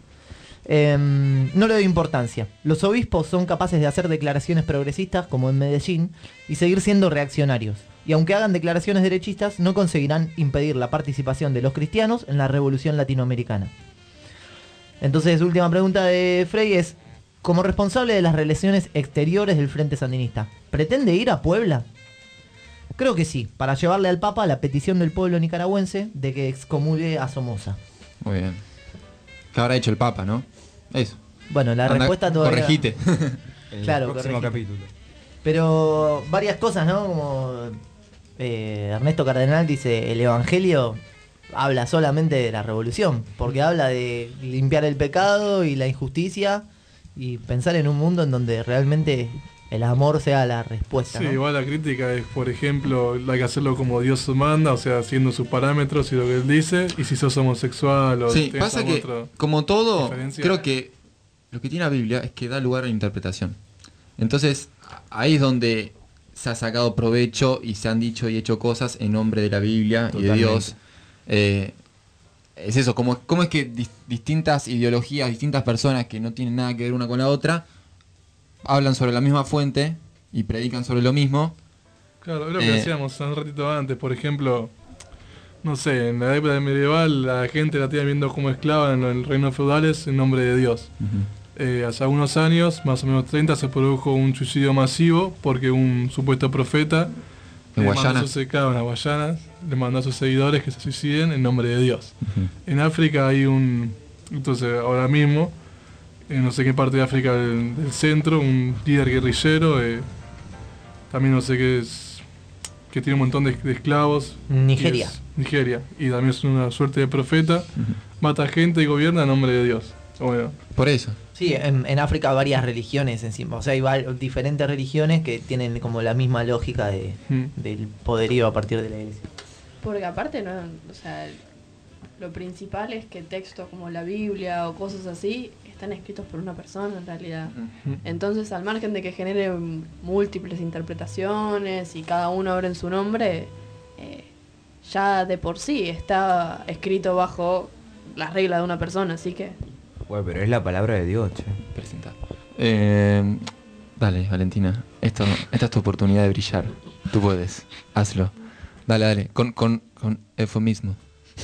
No le doy importancia. Los obispos son capaces de hacer declaraciones progresistas, como en Medellín, y seguir siendo reaccionarios. Y aunque hagan declaraciones derechistas, no conseguirán impedir la participación de los cristianos en la revolución latinoamericana. Entonces, última pregunta de Frei es, como responsable de las relaciones exteriores del Frente Sandinista, ¿pretende ir a Puebla? Creo que sí, para llevarle al Papa la petición del pueblo nicaragüense de que excomulgue a Somoza. Muy bien. ¿Qué habrá hecho el Papa, no? Eso. Bueno, la respuesta todavía... Corregite. El Claro, próximo corregite. capítulo. Pero varias cosas, ¿no? Como Ernesto Cardenal dice, el Evangelio habla solamente de la revolución, porque habla de limpiar el pecado y la injusticia y pensar en un mundo en donde realmente el amor sea la respuesta. Sí, ¿no? igual la crítica es, por ejemplo, hay que hacerlo como Dios manda, o sea, haciendo sus parámetros y lo que Él dice, y si sos homosexual o Sí, tenés pasa alguna que, otra como todo, diferencia. creo que lo que tiene la Biblia es que da lugar a la interpretación. Entonces, ahí es donde se ha sacado provecho y se han dicho y hecho cosas en nombre de la Biblia y de Totalmente. Dios. Es eso, cómo es que distintas ideologías, distintas personas que no tienen nada que ver una con la otra, hablan sobre la misma fuente y predican sobre lo mismo. Claro, es lo que decíamos un ratito antes, por ejemplo, no sé, en la época medieval la gente la tenía viendo como esclava en los reinos feudales en nombre de Dios. Hace algunos años, más o menos 30, se produjo un suicidio masivo porque un supuesto profeta En Guayana. en las Guayanas, le mandó a sus seguidores que se suiciden en nombre de Dios. En África hay entonces ahora mismo, en no sé qué parte de África del centro, un líder guerrillero, también no sé qué es, que tiene un montón de esclavos. Nigeria. Nigeria, y también es una suerte de profeta, mata gente y gobierna en nombre de Dios. Bueno, por eso. Sí, en África varias religiones encima, o sea, hay diferentes religiones que tienen como la misma lógica del poderío a partir de la iglesia. Porque aparte, no, o sea, lo principal es que textos como la Biblia o cosas así están escritos por una persona en realidad. Entonces, al margen de que genere múltiples interpretaciones y cada uno abre en su nombre, ya de por sí está escrito bajo las reglas de una persona, así que... Bueno, pero es la palabra de Dios, che. Presenta. Dale, Valentina. Esta es tu oportunidad de brillar. Tú puedes. Hazlo. Dale. Con eufemismo.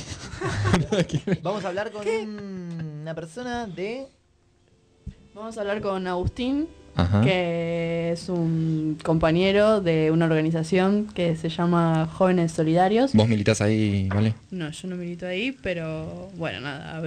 Vamos a hablar con una persona de... Vamos a hablar con Agustín, Ajá. que es un compañero de una organización que se llama Jóvenes Solidarios. Vos militás ahí, ¿vale? No, yo no milito ahí, pero bueno, nada,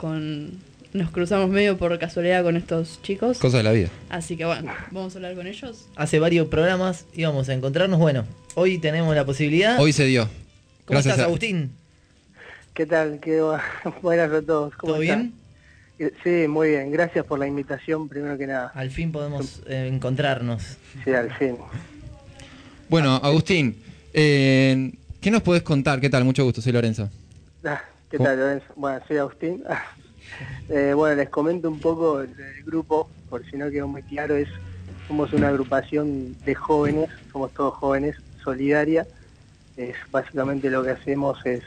nos cruzamos medio por casualidad con estos chicos. Cosa de la vida. Así que bueno, vamos a hablar con ellos. Hace varios programas íbamos a encontrarnos, bueno, hoy tenemos la posibilidad. Hoy se dio. ¿Cómo Gracias estás, Agustín? ¿Qué tal? Buenas a todos. ¿Cómo ¿Todo están? bien? Sí, muy bien. Gracias por la invitación, primero que nada. Al fin podemos encontrarnos. Sí, al fin. Bueno, Agustín, ¿qué nos podés contar? ¿Qué tal? Mucho gusto, soy Lorenzo. ¿Qué tal, Lorenzo? Bueno, soy Agustín. Bueno, les comento un poco del grupo, por si no quedó muy claro, somos una agrupación de jóvenes, somos todos jóvenes, solidaria. Básicamente lo que hacemos es,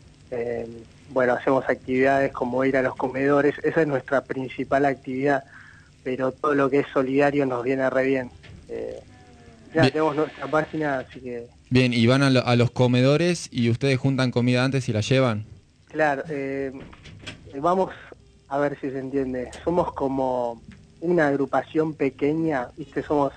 hacemos actividades como ir a los comedores, esa es nuestra principal actividad, pero todo lo que es solidario nos viene re bien. Ya tenemos nuestra página, así que... Bien, y van a los comedores y ustedes juntan comida antes y la llevan. Claro, vamos a ver si se entiende. Somos como una agrupación pequeña, ¿viste? Somos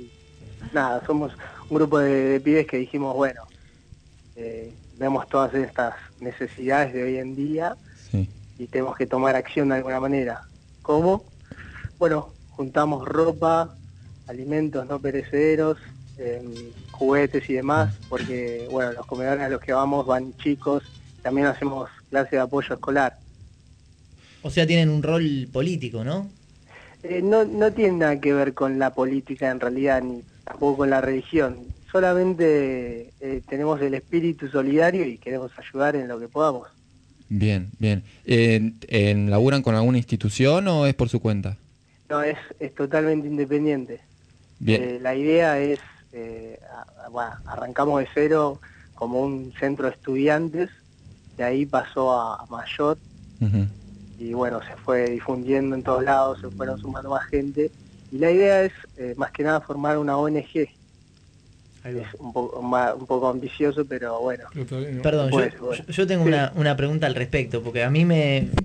un grupo de pibes que dijimos, bueno, vemos todas estas necesidades de hoy en día y tenemos que tomar acción de alguna manera. ¿Cómo? Bueno, juntamos ropa, alimentos no perecederos, juguetes y demás, porque bueno, los comedores a los que vamos van chicos, también hacemos clase de apoyo escolar. O sea, tienen un rol político, ¿no? No tiene nada que ver con la política en realidad, ni tampoco con la religión. Solamente tenemos el espíritu solidario y queremos ayudar en lo que podamos. Bien. ¿Laburan con alguna institución o es por su cuenta? No, es totalmente independiente. Bien. La idea es, arrancamos de cero como un centro de estudiantes, de ahí pasó a mayor. Y bueno, se fue difundiendo en todos lados, se fueron sumando más gente. Y la idea es, más que nada, formar una ONG. Es un poco ambicioso, pero bueno. Perdón, yo tengo una pregunta al respecto, porque a mí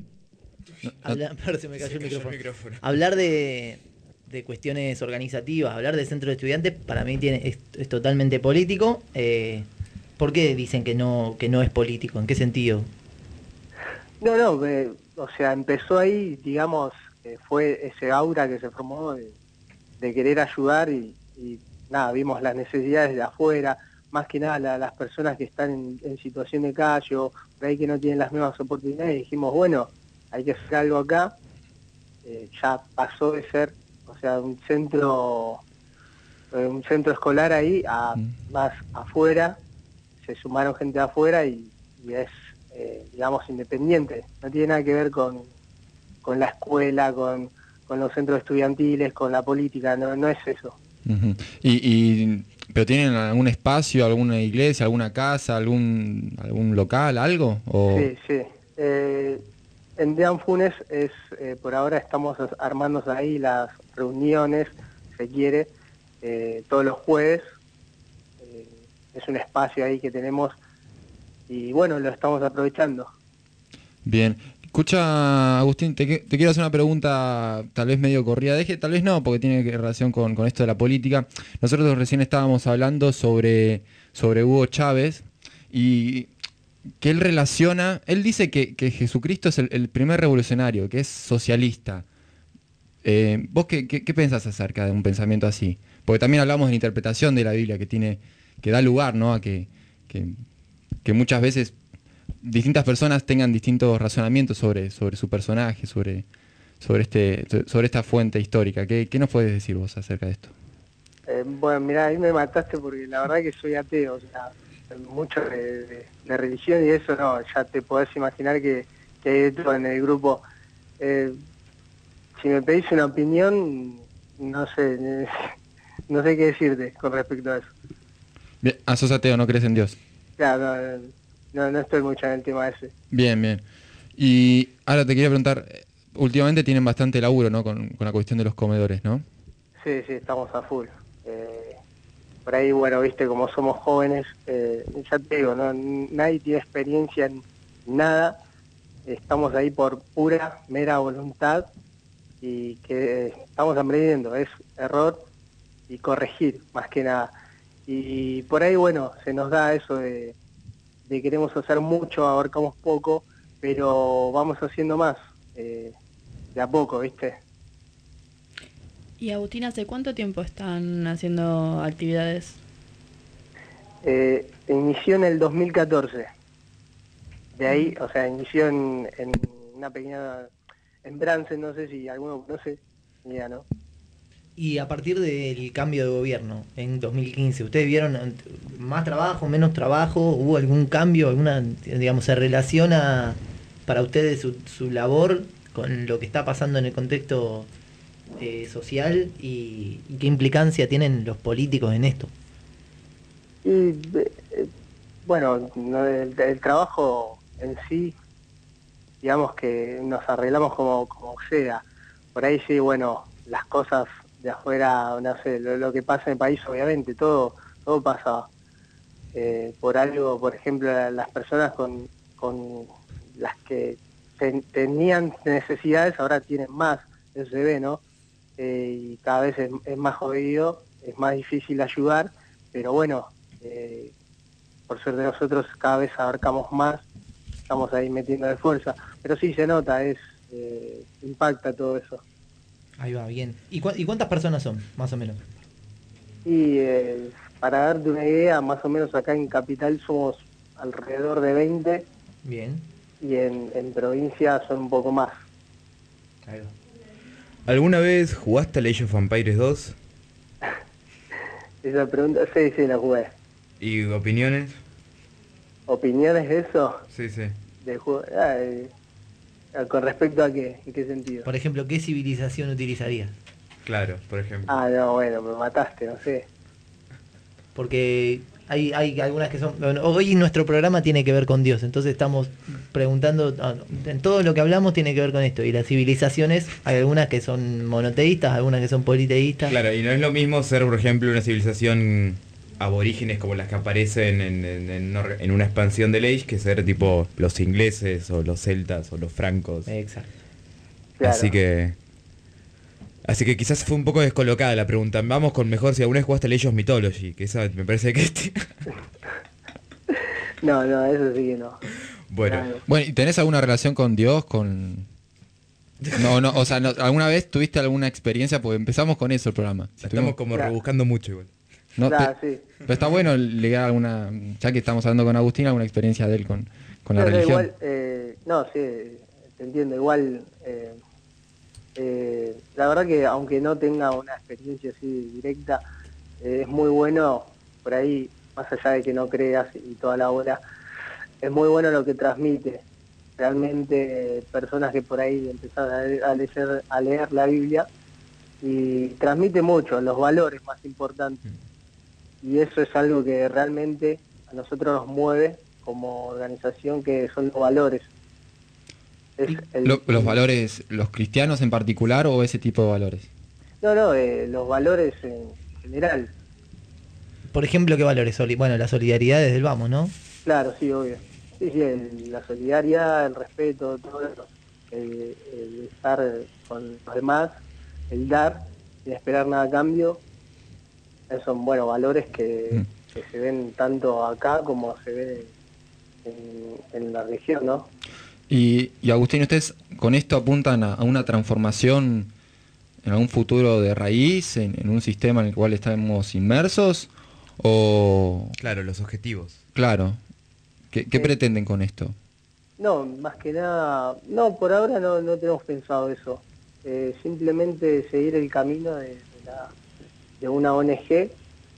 se me cayó el micrófono. Hablar de cuestiones organizativas, hablar de centro de estudiantes, para mí es totalmente político. ¿Por qué dicen que no es político? ¿En qué sentido? No, o sea, empezó ahí, digamos, fue ese aura que se formó de querer ayudar y nada, vimos las necesidades de afuera, más que nada las personas que están en situación de calle o por ahí que no tienen las mismas oportunidades, y dijimos, bueno, hay que hacer algo acá. Ya pasó de ser, o sea, un centro escolar ahí a más afuera, se sumaron gente de afuera y es, digamos, independiente, no tiene nada que ver con la escuela, con los centros estudiantiles, con la política, no es eso. Uh-huh. ¿Pero tienen algún espacio, alguna iglesia, alguna casa, algún local, algo? ¿O? Sí. En Dean Funes es, por ahora estamos armando ahí las reuniones, se quiere, todos los jueves. Es un espacio ahí que tenemos y bueno, lo estamos aprovechando. Bien. Escucha, Agustín, te quiero hacer una pregunta tal vez medio corrida de eje, tal vez no, porque tiene relación con esto de la política. Nosotros recién estábamos hablando sobre Hugo Chávez y que él dice que Jesucristo es el primer revolucionario, que es socialista. ¿Vos qué pensás acerca de un pensamiento así? Porque también hablamos de la interpretación de la Biblia que da lugar, ¿no?, a que muchas veces distintas personas tengan distintos razonamientos sobre su personaje, sobre esta fuente histórica. ¿Qué nos puedes decir vos acerca de esto? Bueno, mirá, ahí me mataste porque la verdad que soy ateo, o sea, mucho de religión y eso no, ya te podés imaginar que hay de todo en el grupo. Si me pedís una opinión, no sé qué decirte con respecto a eso. Bien, sos ateo, no crees en Dios. Claro, no estoy mucho en el tema ese. Bien. Y ahora te quería preguntar, últimamente tienen bastante laburo, ¿no?, con la cuestión de los comedores, ¿no? Sí, estamos a full. Por ahí, bueno, viste, como somos jóvenes, ya te digo, nadie tiene experiencia en nada, estamos ahí por pura, mera voluntad y que estamos aprendiendo, es error y corregir, más que nada. Y por ahí, bueno, se nos da eso de queremos hacer mucho, abarcamos poco, pero vamos haciendo más, de a poco, ¿viste? Y Agustín, ¿hace cuánto tiempo están haciendo actividades? Inició en el 2014. De ahí, o sea, inició en una pequeña... En Bransen, no sé si alguno conoce, ni idea, ¿no? Y a partir del cambio de gobierno en 2015, ¿ustedes vieron más trabajo, menos trabajo? ¿Hubo algún cambio, digamos, se relaciona para ustedes su labor con lo que está pasando en el contexto social y qué implicancia tienen los políticos en esto? Y bueno, el trabajo en sí, digamos que nos arreglamos como sea. Por ahí sí, bueno, las cosas de afuera, no sé, lo que pasa en el país, obviamente, todo pasa por algo. Por ejemplo, las personas con las que tenían necesidades ahora tienen más, eso se ve, ¿no? Y cada vez es más jodido, es más difícil ayudar, pero bueno, por suerte nosotros cada vez abarcamos más, estamos ahí metiendo de fuerza, pero sí se nota, impacta todo eso. Ahí va, bien. ¿Y cuántas personas son, más o menos? Y para darte una idea, más o menos acá en Capital somos alrededor de 20. Bien. Y en provincia son un poco más. Ahí va. ¿Alguna vez jugaste a Age of Empires 2? Esa pregunta, sí, la jugué. ¿Y opiniones? ¿Opiniones de eso? Sí. Del juego. ¿Con respecto a qué? ¿En qué sentido? Por ejemplo, ¿qué civilización utilizarías? Claro, por ejemplo. No, bueno, me mataste, no sé. Porque hay algunas que son... Bueno, hoy nuestro programa tiene que ver con Dios, entonces estamos preguntando... en todo lo que hablamos tiene que ver con esto. Y las civilizaciones, hay algunas que son monoteístas, algunas que son politeístas. Claro, y no es lo mismo ser, por ejemplo, una civilización aborígenes como las que aparecen en una expansión del Age, que ser tipo los ingleses o los celtas o los francos. Exacto. Claro. Así que quizás fue un poco descolocada la pregunta. Vamos con mejor si alguna vez jugaste Age of Mythology, que esa me parece que No, eso sí que no. Bueno, ¿y tenés alguna relación con Dios? No, o sea, ¿alguna vez tuviste alguna experiencia? Porque empezamos con eso el programa. Estamos como rebuscando mucho igual. ¿no? Claro, sí. Pero está bueno leer alguna, ya que estamos hablando con Agustín, alguna experiencia de él con la Pero religión. igual, no, sí, te entiendo. Igual, la verdad que aunque no tenga una experiencia así directa, es muy bueno, por ahí, más allá de que no creas y toda la hora, es muy bueno lo que transmite. Realmente personas que por ahí empezaron a leer la Biblia y transmite mucho, los valores más importantes. Y eso es algo que realmente a nosotros nos mueve como organización, que son los valores. ¿Los valores, los cristianos en particular o ese tipo de valores? No, los valores en general. Por ejemplo, ¿qué valores? Bueno, la solidaridad desde el vamos, ¿no? Claro, sí, obvio. Sí, la solidaridad, el respeto, todo eso. El estar con los demás, el dar, sin esperar nada a cambio. Esos son, bueno, valores que se ven tanto acá como se ven en la región, ¿no? Y Agustín, ¿ustedes con esto apuntan a una transformación en algún futuro de raíz, en un sistema en el cual estamos inmersos? O... Claro, los objetivos. Claro. ¿Qué pretenden con esto? No, más que nada, no, por ahora no tenemos pensado eso. Simplemente seguir el camino de una ONG,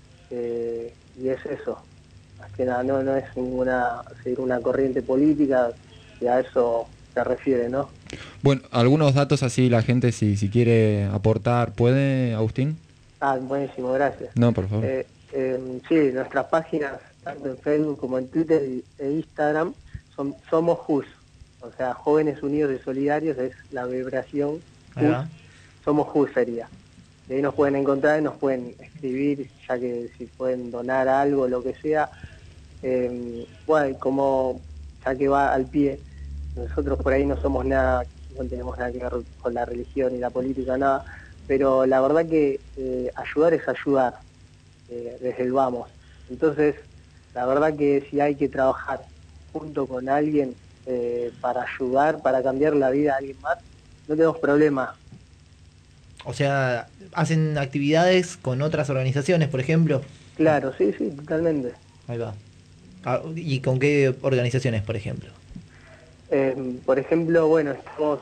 y es eso. Más que nada, no es seguir una corriente política, y a eso se refiere, ¿no? Bueno, algunos datos así la gente si quiere aportar, ¿puede, Agustín? Buenísimo, gracias. No, por favor. Sí, nuestras páginas, tanto en Facebook como en Twitter e Instagram, somos JUS, o sea, Jóvenes Unidos y Solidarios, es la vibración JUS. Somos JUS sería. De ahí nos pueden encontrar y nos pueden escribir, ya que si pueden donar algo, lo que sea. Bueno, como ya que va al pie, nosotros por ahí no somos nada, no tenemos nada que ver con la religión y la política, nada, pero la verdad que ayudar es ayudar, desde el vamos. Entonces, la verdad que si hay que trabajar junto con alguien para ayudar, para cambiar la vida de alguien más, no tenemos problema. O sea, ¿hacen actividades con otras organizaciones, por ejemplo? Claro, sí, totalmente. Ahí va. ¿Y con qué organizaciones, por ejemplo? Por ejemplo, bueno, estamos...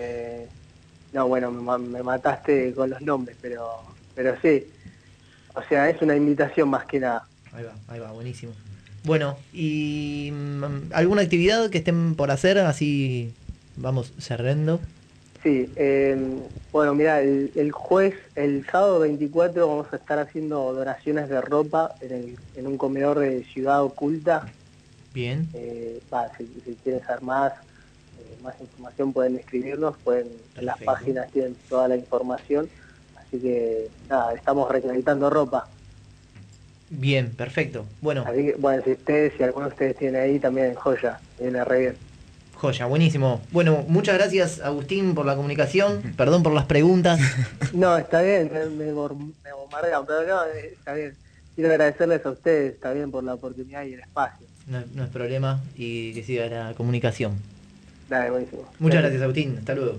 no, bueno, me mataste con los nombres, pero sí. O sea, es una invitación más que nada. Ahí va, buenísimo. Bueno, ¿y alguna actividad que estén por hacer? Así vamos cerrando. Sí, bueno, mira, el sábado 24 vamos a estar haciendo donaciones de ropa en un comedor de Ciudad Oculta. Bien. Si quieren saber más información pueden escribirnos, en las páginas tienen toda la información. Así que, nada, estamos recolectando ropa. Bien, perfecto. Bueno, así que, bueno, si alguno de ustedes tiene ahí, también joya, viene re bien. Joya, buenísimo. Bueno, muchas gracias, Agustín, por la comunicación. Perdón por las preguntas. No, está bien, me bombardean, pero no, está bien. Quiero agradecerles a ustedes también por la oportunidad y el espacio. No es problema, y que siga la comunicación. Dale, buenísimo. Muchas gracias, Agustín. Hasta luego.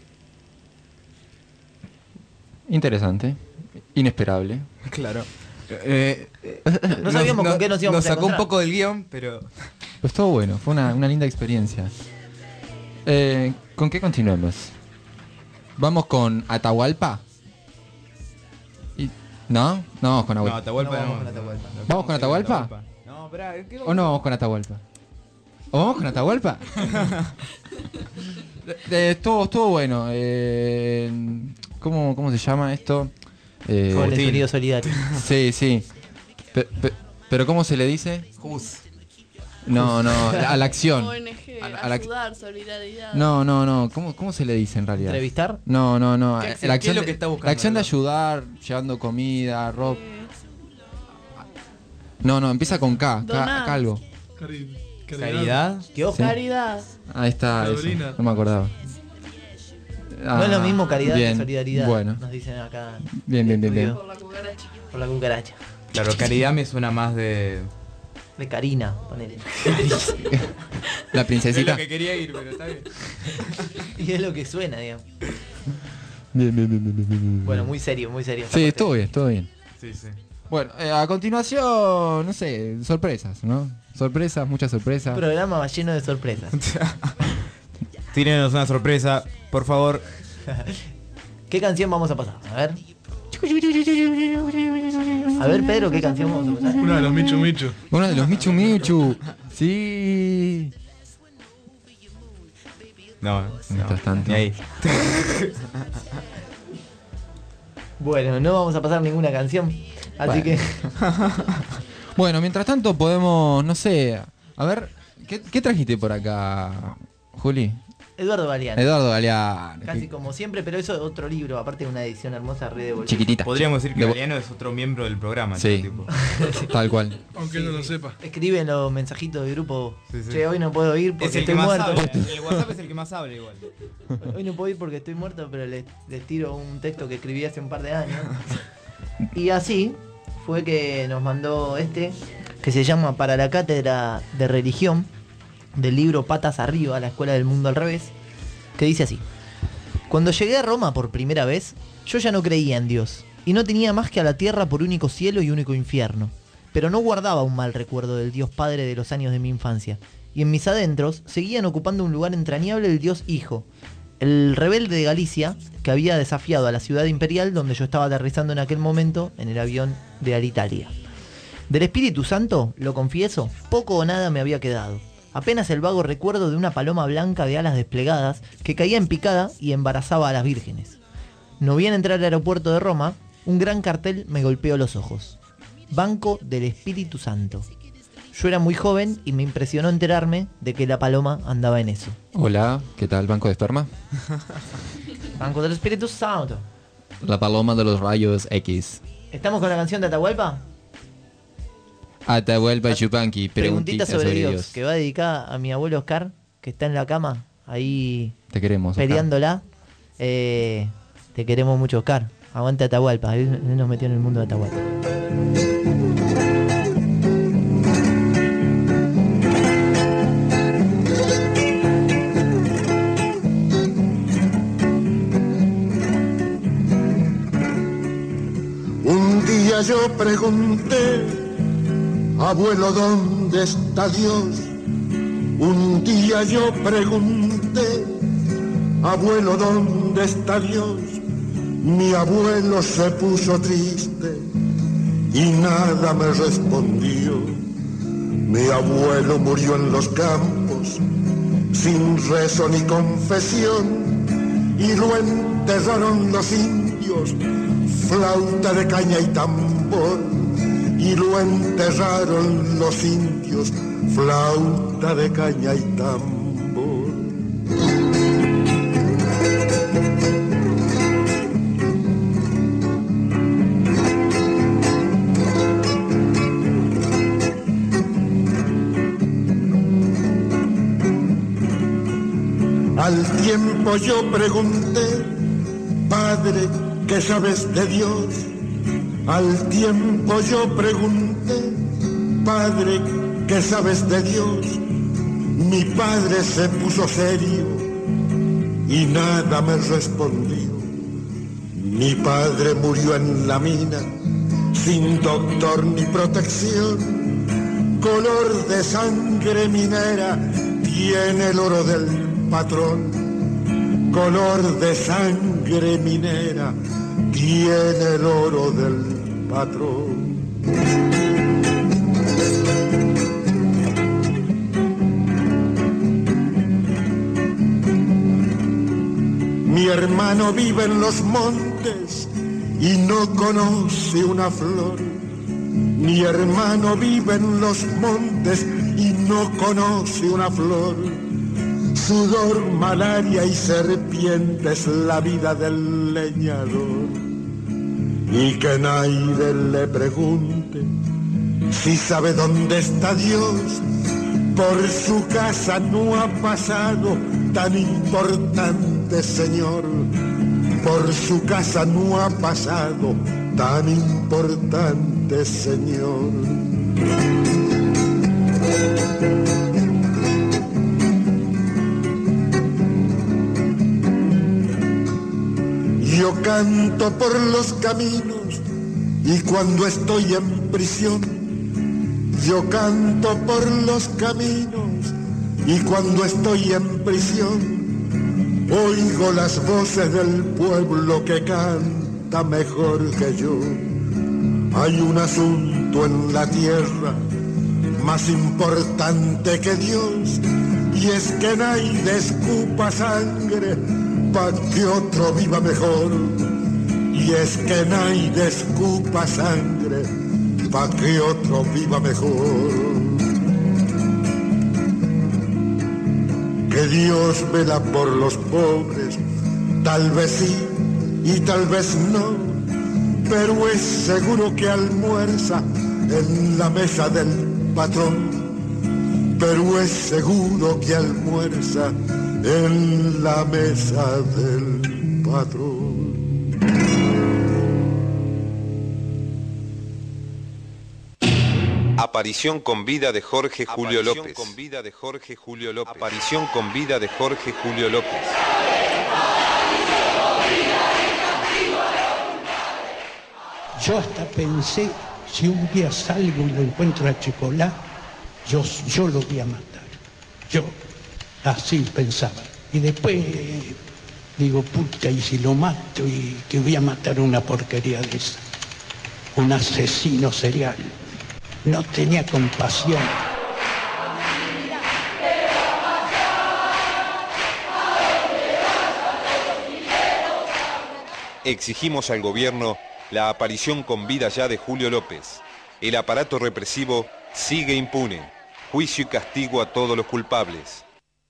Interesante. Inesperable. Claro. No sabíamos con qué nos íbamos a sacó un encontrar. poco del guión, pero... Pues estuvo bueno, fue una linda experiencia. ¿Con qué continuamos? ¿Vamos con Atahualpa? ¿No? No vamos con Atahualpa. No, Atahualpa no. ¿Vamos con Atahualpa? No, espera, ¿qué ¿O no vamos con Atahualpa? ¿O vamos con Atahualpa? Estuvo bueno. ¿Cómo se llama esto? Jóvenes Unidos Solidarios. Sí. Pero ¿cómo se le dice? JUS. No, a la acción. ONG, ayudar, solidaridad. No. ¿Cómo se le dice en realidad? ¿Entrevistar? No. ¿Qué es lo que está buscando? La acción de ayudar, llevando comida, ropa. No, empieza con K. Calvo. ¿Caridad? ¿Qué ojo? Sí. Caridad. Ahí está, eso. Cabrina. No me acordaba. No es lo mismo caridad bien, que solidaridad. Bueno. Nos dicen acá. Bien. Por la cucaracha. Por la cucaracha. Claro, caridad me suena más de... De Karina, ponele. La Es princesita. lo que quería ir, pero está bien. Y es lo que suena, digamos. Bien. Bueno, muy serio. Sí, estuvo bien. Sí. Bueno, a continuación, no sé, sorpresas, ¿no? Sorpresas, muchas sorpresas. Un programa lleno de sorpresas. Tírenos una sorpresa, por favor. ¿Qué canción vamos a pasar? A ver. A ver, Pedro, ¿qué canción vamos a pasar? Una de los Michu Michu. Una de los Michu Michu. Sí. No, mientras tanto. Ni ahí. Bueno, no vamos a pasar ninguna canción. Así que. Bueno, mientras tanto podemos, no sé. A ver, ¿qué trajiste por acá, Juli? Eduardo Galeano. Eduardo Galeano. Casi como siempre, pero eso es otro libro, aparte de una edición hermosa, re de bolsillo. Chiquitita. Podríamos decir que Galeano es otro miembro del programa. Sí, tipo. tal cual. Aunque él no lo sepa. Escriben los mensajitos de grupo. Sí, sí. Che, hoy no puedo ir Es porque el que estoy más muerto. habla. El WhatsApp es el que más habla igual. Hoy no puedo ir porque estoy muerto, pero les tiro un texto que escribí hace un par de años. Y así fue que nos mandó que se llama Para la Cátedra de Religión, del libro Patas Arriba, la Escuela del Mundo al Revés, que dice así: cuando llegué a Roma por primera vez, yo ya no creía en Dios, y no tenía más que a la tierra por único cielo y único infierno, pero no guardaba un mal recuerdo del Dios Padre de los años de mi infancia, y en mis adentros seguían ocupando un lugar entrañable el Dios Hijo, el rebelde de Galicia, que había desafiado a la ciudad imperial donde yo estaba aterrizando en aquel momento en el avión de Alitalia. Del Espíritu Santo, lo confieso, poco o nada me había quedado. Apenas el vago recuerdo de una paloma blanca de alas desplegadas que caía en picada y embarazaba a las vírgenes. No bien entrar al aeropuerto de Roma, un gran cartel me golpeó los ojos. Banco del Espíritu Santo. Yo era muy joven y me impresionó enterarme de que la paloma andaba en eso. Hola, ¿qué tal, Banco de Esperma? Banco del Espíritu Santo. La paloma de los rayos X. ¿Estamos con la canción de Atahualpa? Atahualpa Yupanqui, Preguntita sobre Dios, que va dedicada a mi abuelo Oscar, que está en la cama, ahí te queremos, Oscar. Peleándola. Te queremos mucho, Oscar. Aguante Atahualpa, él nos metió en el mundo de Atahualpa. Un día yo pregunté, abuelo, ¿dónde está Dios? Un día yo pregunté, abuelo, ¿dónde está Dios? Mi abuelo se puso triste y nada me respondió. Mi abuelo murió en los campos, sin rezo ni confesión, y lo enterraron los indios, flauta de caña y tambor. Y lo enterraron los indios, flauta de caña y tambor. Al tiempo yo pregunté, Padre, ¿qué sabes de Dios? Al tiempo yo pregunté, Padre, ¿qué sabes de Dios? Mi padre se puso serio y nada me respondió. Mi padre murió en la mina, sin doctor ni protección. Color de sangre minera tiene el oro del patrón. Color de sangre minera tiene el oro del patrón. Mi hermano vive en los montes y no conoce una flor. Mi hermano vive en los montes y no conoce una flor. Sudor, malaria y serpientes, la vida del leñador. Y que nadie le pregunte si sabe dónde está Dios. Por su casa no ha pasado tan importante señor. Por su casa no ha pasado tan importante señor. Yo canto por los caminos Y cuando estoy en prisión, yo canto por los caminos. Y cuando estoy en prisión, oigo las voces del pueblo que canta mejor que yo. Hay un asunto en la tierra más importante que Dios, y es que nadie escupa sangre pa' que otro viva mejor. Y es que nadie escupa sangre pa' que otro viva mejor. Que Dios vela por los pobres, tal vez sí y tal vez no, pero es seguro que almuerza en la mesa del patrón. Pero es seguro que almuerza en la mesa del patrón. Aparición con vida de Jorge Julio López. Aparición con vida de Jorge Julio López. Yo hasta pensé, si un día salgo y lo encuentro a Chicolá, yo lo voy a matar. Yo así pensaba. Y después digo, puta, y si lo mato, y que voy a matar una porquería de esa. Un asesino serial. No tenía compasión. Exigimos al gobierno la aparición con vida ya de Julio López. El aparato represivo sigue impune. Juicio y castigo a todos los culpables.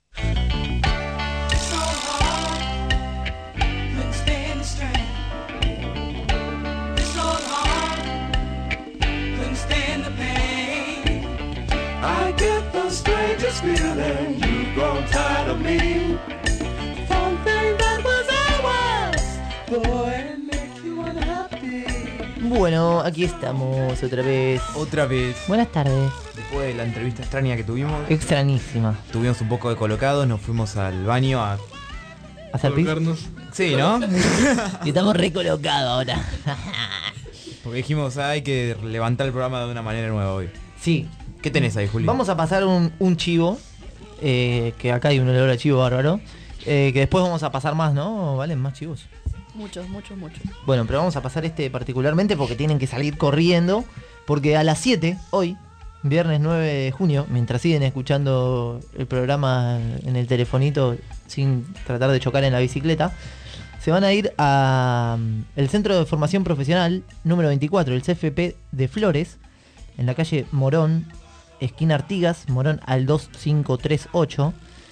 Feeling you've grown tired of me. Something that was ours, boy, and make you unhappy. Bueno, aquí estamos otra vez. Otra vez. Buenas tardes. Después de la entrevista extraña que tuvimos. Extrañísima. Tuvimos un poco de colocados, nos fuimos al baño a hacer pis. Sí, ¿no? Y estamos recolocados ahora. Porque dijimos, hay que levantar el programa de una manera nueva hoy. Sí. ¿Qué tenés ahí, Juli? Vamos a pasar un chivo, que acá hay un olor a chivo bárbaro, que después vamos a pasar más, ¿no? ¿Valen más chivos? Muchos. Bueno, pero vamos a pasar este particularmente porque tienen que salir corriendo, porque a las 7, hoy, viernes 9 de junio, mientras siguen escuchando el programa en el telefonito sin tratar de chocar en la bicicleta, se van a ir a el Centro de Formación Profesional número 24, el CFP de Flores, en la calle Morón, esquina Artigas, Morón al 2538,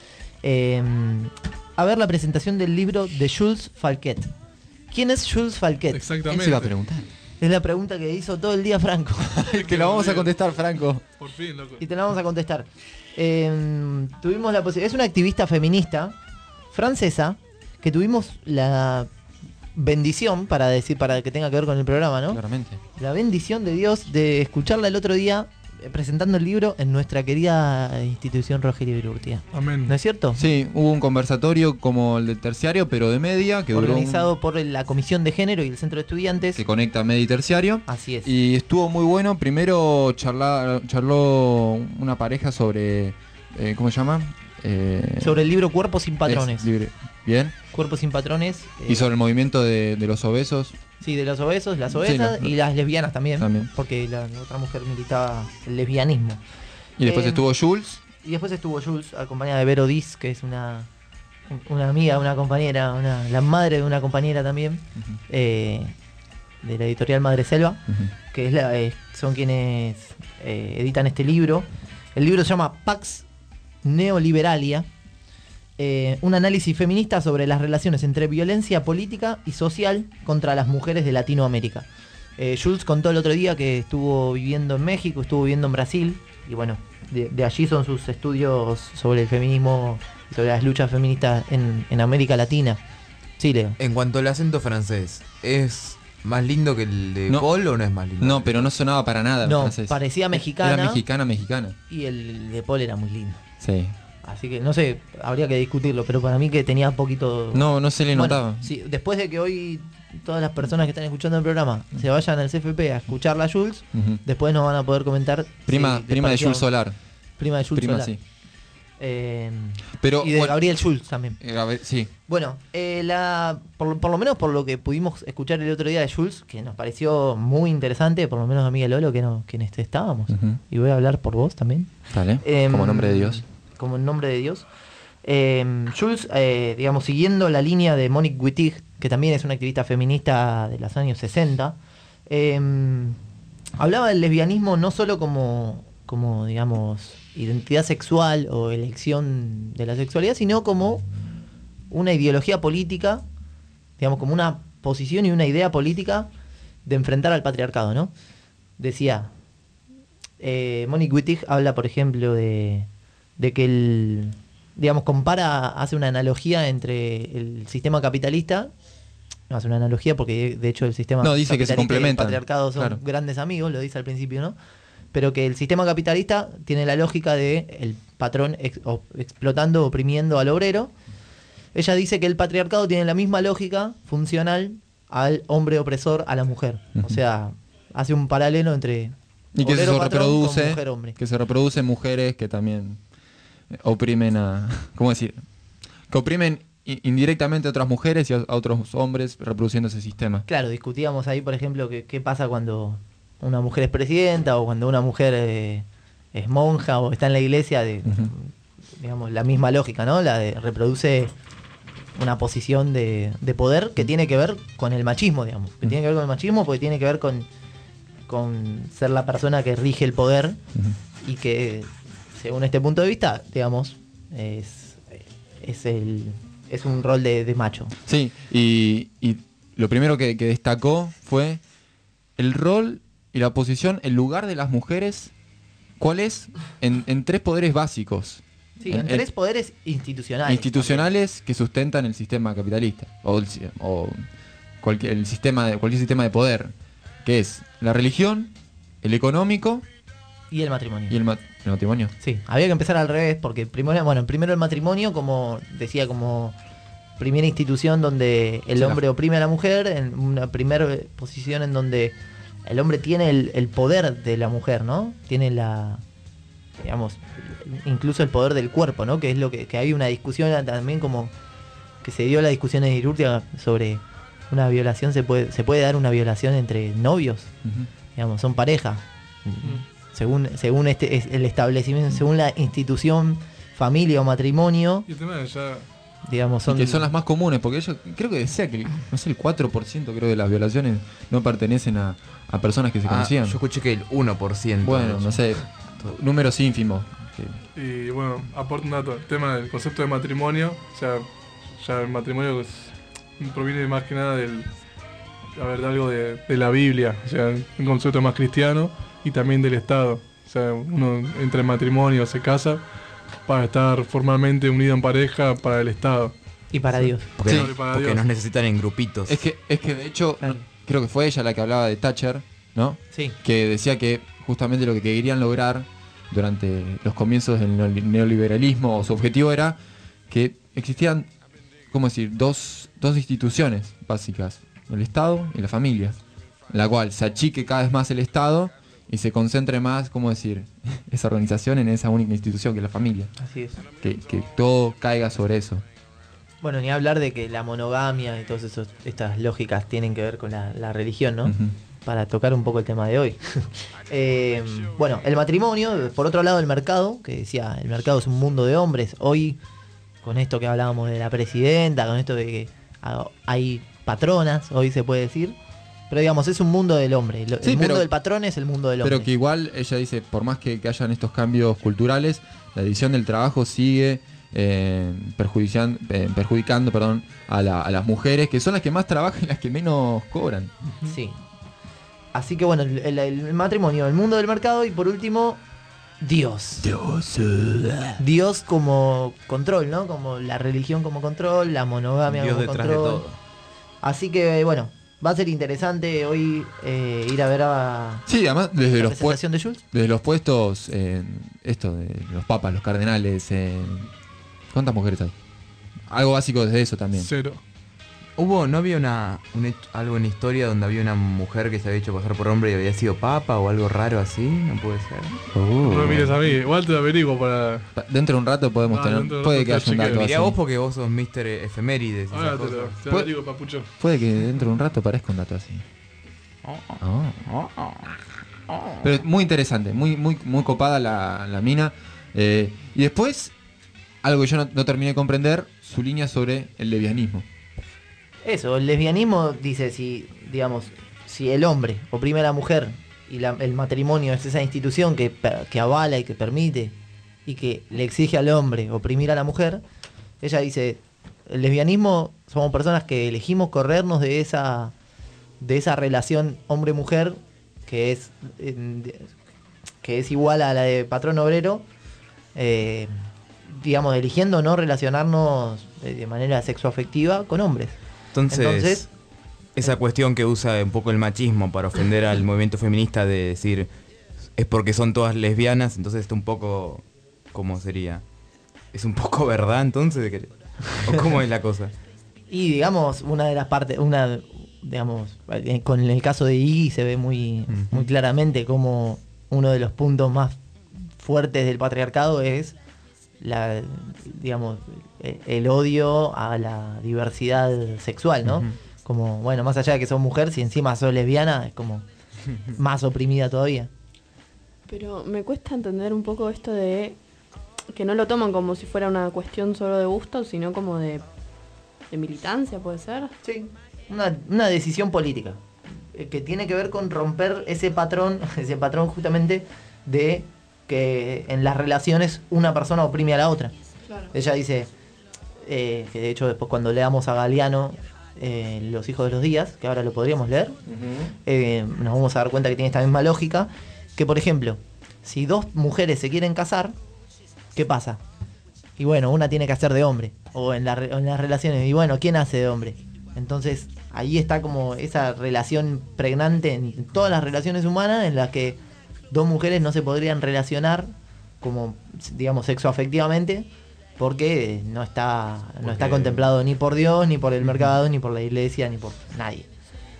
a ver la presentación del libro de Jules Falquet. ¿Quién es Jules Falquet? Exactamente. ¿Quién se iba a preguntar? Es la pregunta que hizo todo el día Franco. Te la vamos a contestar, Franco. Por fin, loco. Y te la vamos a contestar. Tuvimos la posibilidad. Es una activista feminista francesa que tuvimos la bendición, para que tenga que ver con el programa, ¿no? Claramente. La bendición de Dios de escucharla el otro día presentando el libro en nuestra querida institución Rogelio Virurtia. Amén. ¿No es cierto? Sí, hubo un conversatorio como el del terciario, pero de media, que organizado por la Comisión de Género y el Centro de Estudiantes. Que conecta media y terciario. Así es. Y estuvo muy bueno. Primero charló una pareja sobre... ¿cómo se llama? Sobre el libro Cuerpos sin Patrones. Bien. Cuerpos sin Patrones. Y sobre el movimiento de los obesos. Sí, de los obesos, las obesas y las lesbianas también. Porque la otra mujer militaba el lesbianismo. Y después estuvo Jules. Y después estuvo Jules, acompañada de Vero Diz, que es una amiga, una compañera, la madre de una compañera también, de la editorial Madre Selva, que son quienes editan este libro. El libro se llama Pax Neoliberalia, un análisis feminista sobre las relaciones entre violencia política y social contra las mujeres de Latinoamérica. Jules contó el otro día que estuvo viviendo en México, estuvo viviendo en Brasil, y bueno, de allí son sus estudios sobre el feminismo, sobre las luchas feministas en América Latina. Sí, Leo. En cuanto al acento francés, ¿es más lindo que el de Paul o no es más lindo? No, pero no sonaba para nada no, francés. Parecía mexicana. Era mexicana. Y el de Paul era muy lindo. Sí. Así que no sé, habría que discutirlo, pero para mí que tenía poquito... No se le notaba. Sí, después de que hoy todas las personas que están escuchando el programa se vayan al CFP a escuchar la Jules, después nos van a poder comentar... Prima de Jules Solar. Prima de Jules Solar. Sí. Pero, y de Gabriel Schulz también. Sí. Bueno, por lo menos por lo que pudimos escuchar el otro día de Schulz, que nos pareció muy interesante, por lo menos a mí y a Lolo, que estábamos. Y voy a hablar por vos también. Dale, como nombre de Dios. Como en nombre de Dios. Schulz, digamos, siguiendo la línea de Monique Wittig, que también es una activista feminista de los años 60, hablaba del lesbianismo no solo como digamos, identidad sexual o elección de la sexualidad, sino como una ideología política, digamos, como una posición y una idea política de enfrentar al patriarcado, ¿no? Decía, Monique Wittig habla, por ejemplo, de que digamos, hace una analogía entre el sistema capitalista, no hace una analogía porque de hecho el sistema dice capitalista que se complementan, y el patriarcado son grandes amigos, lo dice al principio, ¿no? Pero que el sistema capitalista tiene la lógica de el patrón explotando, oprimiendo al obrero. Ella dice que el patriarcado tiene la misma lógica funcional al hombre opresor, a la mujer. O sea, hace un paralelo entre y que obrero se patrón reproduce, con mujer hombre. Que se reproducen mujeres que también oprimen a... ¿Cómo decir? Que oprimen indirectamente a otras mujeres y a otros hombres reproduciendo ese sistema. Claro, discutíamos ahí, por ejemplo, qué pasa cuando una mujer es presidenta o cuando una mujer es monja o está en la iglesia, digamos, la misma lógica, ¿no? La de reproduce una posición de poder que tiene que ver con el machismo, digamos. Que tiene que ver con el machismo porque tiene que ver con ser la persona que rige el poder y que, según este punto de vista, digamos, es un rol de macho. Sí, y lo primero que destacó fue el rol y la posición, el lugar de las mujeres, ¿cuál es? En tres poderes básicos. Sí, en tres poderes institucionales. Institucionales que sustentan el sistema capitalista. O cualquier sistema de poder. Que es la religión, el económico... Y el matrimonio. ¿Y el matrimonio? Sí, había que empezar al revés, porque primero el matrimonio, como decía, como primera institución donde el hombre oprime a la mujer, en una primera posición en donde el hombre tiene el poder de la mujer, ¿no? Tiene digamos, incluso el poder del cuerpo, ¿no? Que es lo que hay una discusión también, como que se dio la discusión en Irurtia sobre una violación, se puede dar una violación entre novios, digamos, son pareja. Según el establecimiento, según la institución, familia o matrimonio. Y el tema de ya... Digamos, que son las más comunes, porque yo creo que decía que no sé, el 4% creo de las violaciones no pertenecen a personas que se conocían. Yo escuché que el 1%. Bueno, no sé, números ínfimos. Y bueno, aporto un dato, el tema del concepto de matrimonio, o sea, ya el matrimonio proviene más que nada de algo de la Biblia, o sea, un concepto más cristiano y también del Estado. O sea, uno entra en matrimonio, se casa para estar formalmente unido en pareja para el Estado. Y para Dios. Porque nos necesitan en grupitos. Es que de hecho, creo que fue ella la que hablaba de Thatcher, ¿no? Sí. Que decía que justamente lo que querían lograr durante los comienzos del neoliberalismo, o su objetivo era que existían, ¿cómo decir?, dos instituciones básicas, el Estado y la familia, en la cual se achique cada vez más el Estado y se concentre más, ¿cómo decir?, esa organización en esa única institución que es la familia. Así es. Que todo caiga sobre eso. Bueno, ni hablar de que la monogamia y todas estas lógicas tienen que ver con la religión, ¿no? Para tocar un poco el tema de hoy. Bueno, el matrimonio, por otro lado el mercado, que decía, el mercado es un mundo de hombres. Hoy, con esto que hablábamos de la presidenta, con esto de que hay patronas, hoy se puede decir. Pero digamos, es un mundo del hombre. El mundo del patrón es el mundo del hombre. Pero que igual, ella dice, por más que hayan estos cambios culturales, la división del trabajo sigue perjudicando a las mujeres, que son las que más trabajan y las que menos cobran. Sí. Así que bueno, el matrimonio, el mundo del mercado y por último, Dios. Dios como control, ¿no? Como la religión como control, la monogamia Dios como detrás control. de todo. Así que bueno, Va a ser interesante hoy ir a ver a Sí, además desde la los, presentación de Jules. desde los puestos, esto de los papas, los cardenales, ¿cuántas mujeres hay? Algo básico desde eso también. 0. ¿No había algo en la historia donde había una mujer que se había hecho pasar por hombre y había sido papa o algo raro así? No puede ser. No me mires a mí, igual te lo averiguo para... Dentro de un rato podemos tener... dentro de un Puede rato que haya un dato Mirá así. vos porque vos sos Mr. Efemérides. y Ahora esas te lo cosas. averiguo, papucho. Puede que dentro de un rato parezca un dato así. Pero muy interesante, muy copada la mina. Y después, algo que yo no terminé de comprender, su línea sobre el lesbianismo. Eso, el lesbianismo dice si el hombre oprime a la mujer y el matrimonio es esa institución que avala y que permite y que le exige al hombre oprimir a la mujer, ella dice, el lesbianismo somos personas que elegimos corrernos de esa relación hombre-mujer que es igual a la de patrón obrero, eligiendo no relacionarnos de manera sexoafectiva con hombres. Entonces, esa cuestión que usa un poco el machismo para ofender al movimiento feminista de decir es porque son todas lesbianas, entonces está un poco, ¿cómo sería? ¿Es un poco verdad entonces? ¿O cómo es la cosa? Y digamos, una de las partes, con el caso de Iggy se ve muy claramente como uno de los puntos más fuertes del patriarcado es el odio a la diversidad sexual, ¿no? Como, bueno, más allá de que sos mujer, si encima sos lesbiana, es como más oprimida todavía. Pero me cuesta entender un poco esto de que no lo toman como si fuera una cuestión solo de gusto, sino como de militancia, ¿puede ser? Sí. Una decisión política que tiene que ver con romper ese patrón justamente de que en las relaciones una persona oprime a la otra. Claro. Ella dice que de hecho después cuando leamos a Galeano Los hijos de los días, que ahora lo podríamos leer, nos vamos a dar cuenta que tiene esta misma lógica, que por ejemplo, si dos mujeres se quieren casar, ¿qué pasa? Y bueno, una tiene que hacer de hombre, o en las relaciones, y bueno, ¿quién hace de hombre? Entonces ahí está como esa relación pregnante en todas las relaciones humanas en las que dos mujeres no se podrían relacionar como, sexoafectivamente, porque no está contemplado ni por Dios, ni por el mercado, ni por la iglesia, ni por nadie.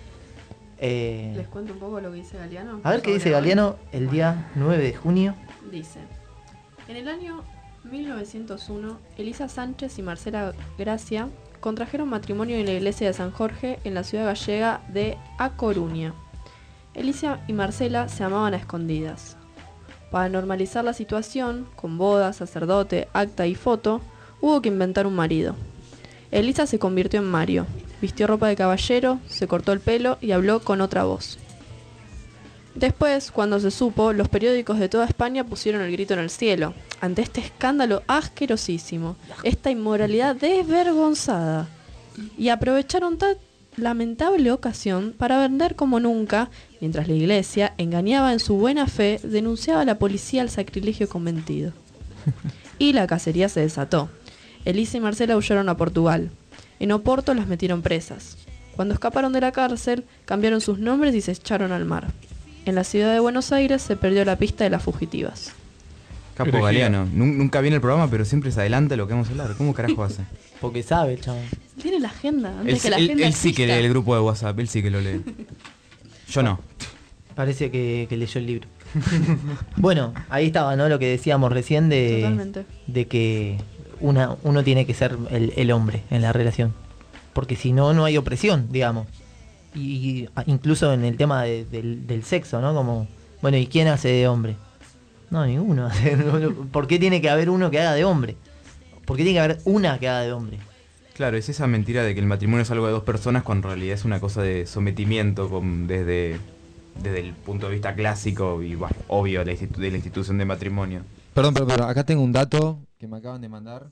¿Les cuento un poco lo que dice Galeano? A ver qué dice Galeano el día 9 de junio. Dice, en el año 1901, Elisa Sánchez y Marcela Gracia contrajeron matrimonio en la iglesia de San Jorge en la ciudad gallega de A Coruña. Elisa y Marcela se amaban a escondidas. Para normalizar la situación, con boda, sacerdote, acta y foto, hubo que inventar un marido. Elisa se convirtió en Mario, vistió ropa de caballero, se cortó el pelo y habló con otra voz. Después, cuando se supo, los periódicos de toda España pusieron el grito en el cielo, ante este escándalo asquerosísimo, esta inmoralidad desvergonzada, y aprovecharon tal lamentable ocasión para vender como nunca, mientras la iglesia engañaba en su buena fe, denunciaba a la policía el sacrilegio cometido. Y la cacería se desató. Elisa y Marcela huyeron a Portugal. En Oporto las metieron presas. Cuando escaparon de la cárcel, cambiaron sus nombres y se echaron al mar. En la ciudad de Buenos Aires se perdió la pista de las fugitivas. Capo Galeano. Nunca viene el programa, pero siempre se adelanta lo que vamos a hablar. ¿Cómo carajo hace? Porque sabe el chabón. Tiene la agenda, antes que la agenda él sí que lee el grupo de WhatsApp, él sí que lo lee. Yo no. Parece que leyó el libro. Bueno, ahí estaba, ¿no? Lo que decíamos recién de que uno tiene que ser el hombre en la relación. Porque si no, no hay opresión, digamos. Y incluso en el tema del sexo, ¿no? Como, bueno, ¿y quién hace de hombre? No, ninguno. ¿Por qué tiene que haber uno que haga de hombre? ¿Por qué tiene que haber una que haga de hombre? Claro, es esa mentira de que el matrimonio es algo de dos personas cuando en realidad es una cosa de sometimiento desde el punto de vista clásico y bueno, obvio de la institución de matrimonio. Perdón, pero acá tengo un dato que me acaban de mandar.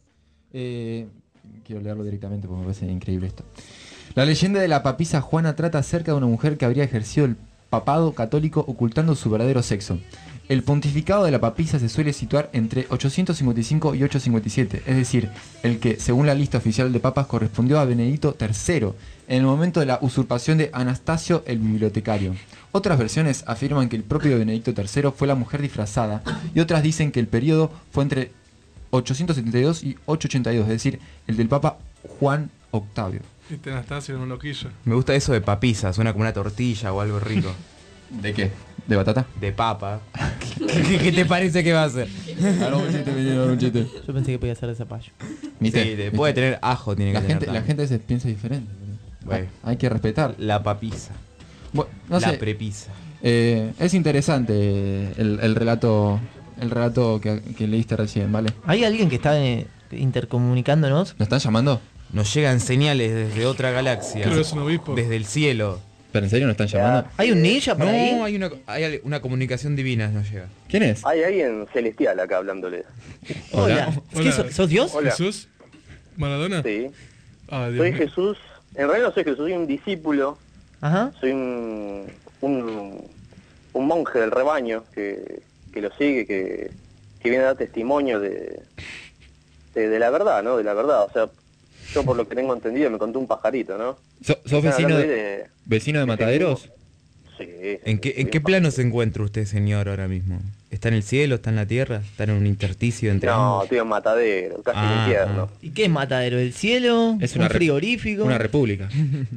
Quiero leerlo directamente porque me parece increíble esto. La leyenda de la papisa Juana trata acerca de una mujer que habría ejercido el papado católico ocultando su verdadero sexo. El pontificado de la papisa se suele situar entre 855 y 857, es decir, el que, según la lista oficial de papas, correspondió a Benedicto III, en el momento de la usurpación de Anastasio el bibliotecario. Otras versiones afirman que el propio Benedicto III fue la mujer disfrazada, y otras dicen que el periodo fue entre 872 y 882, es decir, el del Papa Juan Octavio. Y Anastasio en un loquillo. Me gusta eso de papisa, suena como una tortilla o algo rico. ¿De qué? ¿De batata? De papa. ¿Qué te parece que va a hacer? Yo pensé que podía ser de zapallo. ¿Viste? Sí, puede tener ajo, tiene que tener La también. gente se piensa diferente. Bueno, hay que respetar. La papisa. Bueno, no la sé. prepisa. Es interesante el relato que leíste recién, ¿vale? ¿Hay alguien que está intercomunicándonos? ¿Nos están llamando? Nos llegan señales desde otra galaxia. Creo que es un obispo. Desde el cielo. ¿Pero en serio nos están llamando? ¿Hay un ninja por ahí? No, hay una comunicación divina, nos llega. ¿Quién es? Hay alguien celestial acá hablándole. Hola. Hola. ¿Sos Dios? Hola. ¿Jesús? ¿Maradona? Sí. Ah, Dios Soy mío. Jesús. En realidad no soy Jesús, soy un discípulo. Ajá. Soy un monje del rebaño que lo sigue, que viene a dar testimonio de la verdad, ¿no? De la verdad. O sea, yo por lo que tengo entendido me contó un pajarito, ¿no? ¿Sos Están vecino hablando de, vecino de Mataderos? Sí. ¿En qué plano se encuentra usted, señor, ahora mismo? ¿Está en el cielo? ¿Está en la tierra? ¿Está en un intersticio entre No, ambos? estoy en Matadero, casi en infierno. ¿Y qué es Matadero? ¿El cielo? Es ¿Un una frigorífico? Una república.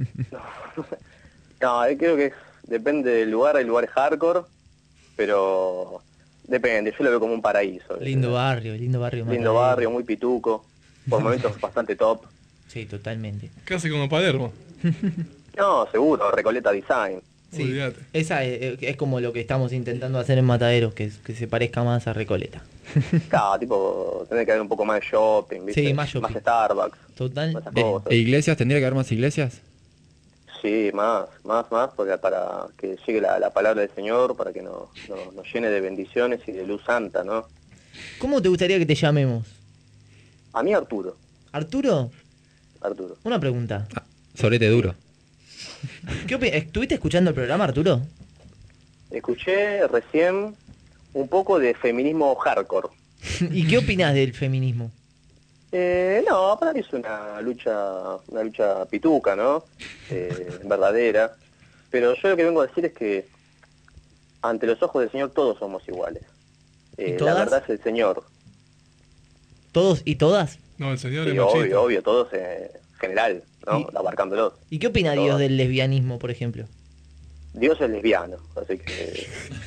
No, creo que depende del lugar, hay lugares hardcore, pero depende, yo lo veo como un paraíso. Lindo barrio. Lindo Matadero. barrio, muy pituco, por momentos bastante top. Sí, totalmente. Casi como Palermo. No, seguro, Recoleta Design. Sí, Olvídate. esa es como lo que estamos intentando hacer en Matadero, que se parezca más a Recoleta. Claro, tipo, tiene que haber un poco más de shopping, ¿viste? Sí, más shopping. Más Starbucks, Total. esas cosas. ¿E iglesias? ¿Tendría que haber más iglesias? Sí, más, porque para que llegue la palabra del Señor, para que nos llene de bendiciones y de luz santa, ¿no? ¿Cómo te gustaría que te llamemos? A mí Arturo, ¿Arturo? Arturo. Una pregunta. Solete duro. ¿Estuviste escuchando el programa, Arturo? Escuché recién un poco de feminismo hardcore. ¿Y qué opinas del feminismo? No, para mí es una lucha pituca, ¿no? Verdadera. Pero yo lo que vengo a decir es que ante los ojos del Señor todos somos iguales. ¿Y La todas? verdad es el Señor. ¿Todos y todas? No, el señor Sí, es machista. obvio, todos en general, ¿no? Abarcándolos. ¿Y qué opina Todas. Dios del lesbianismo, por ejemplo? Dios es lesbiano, así que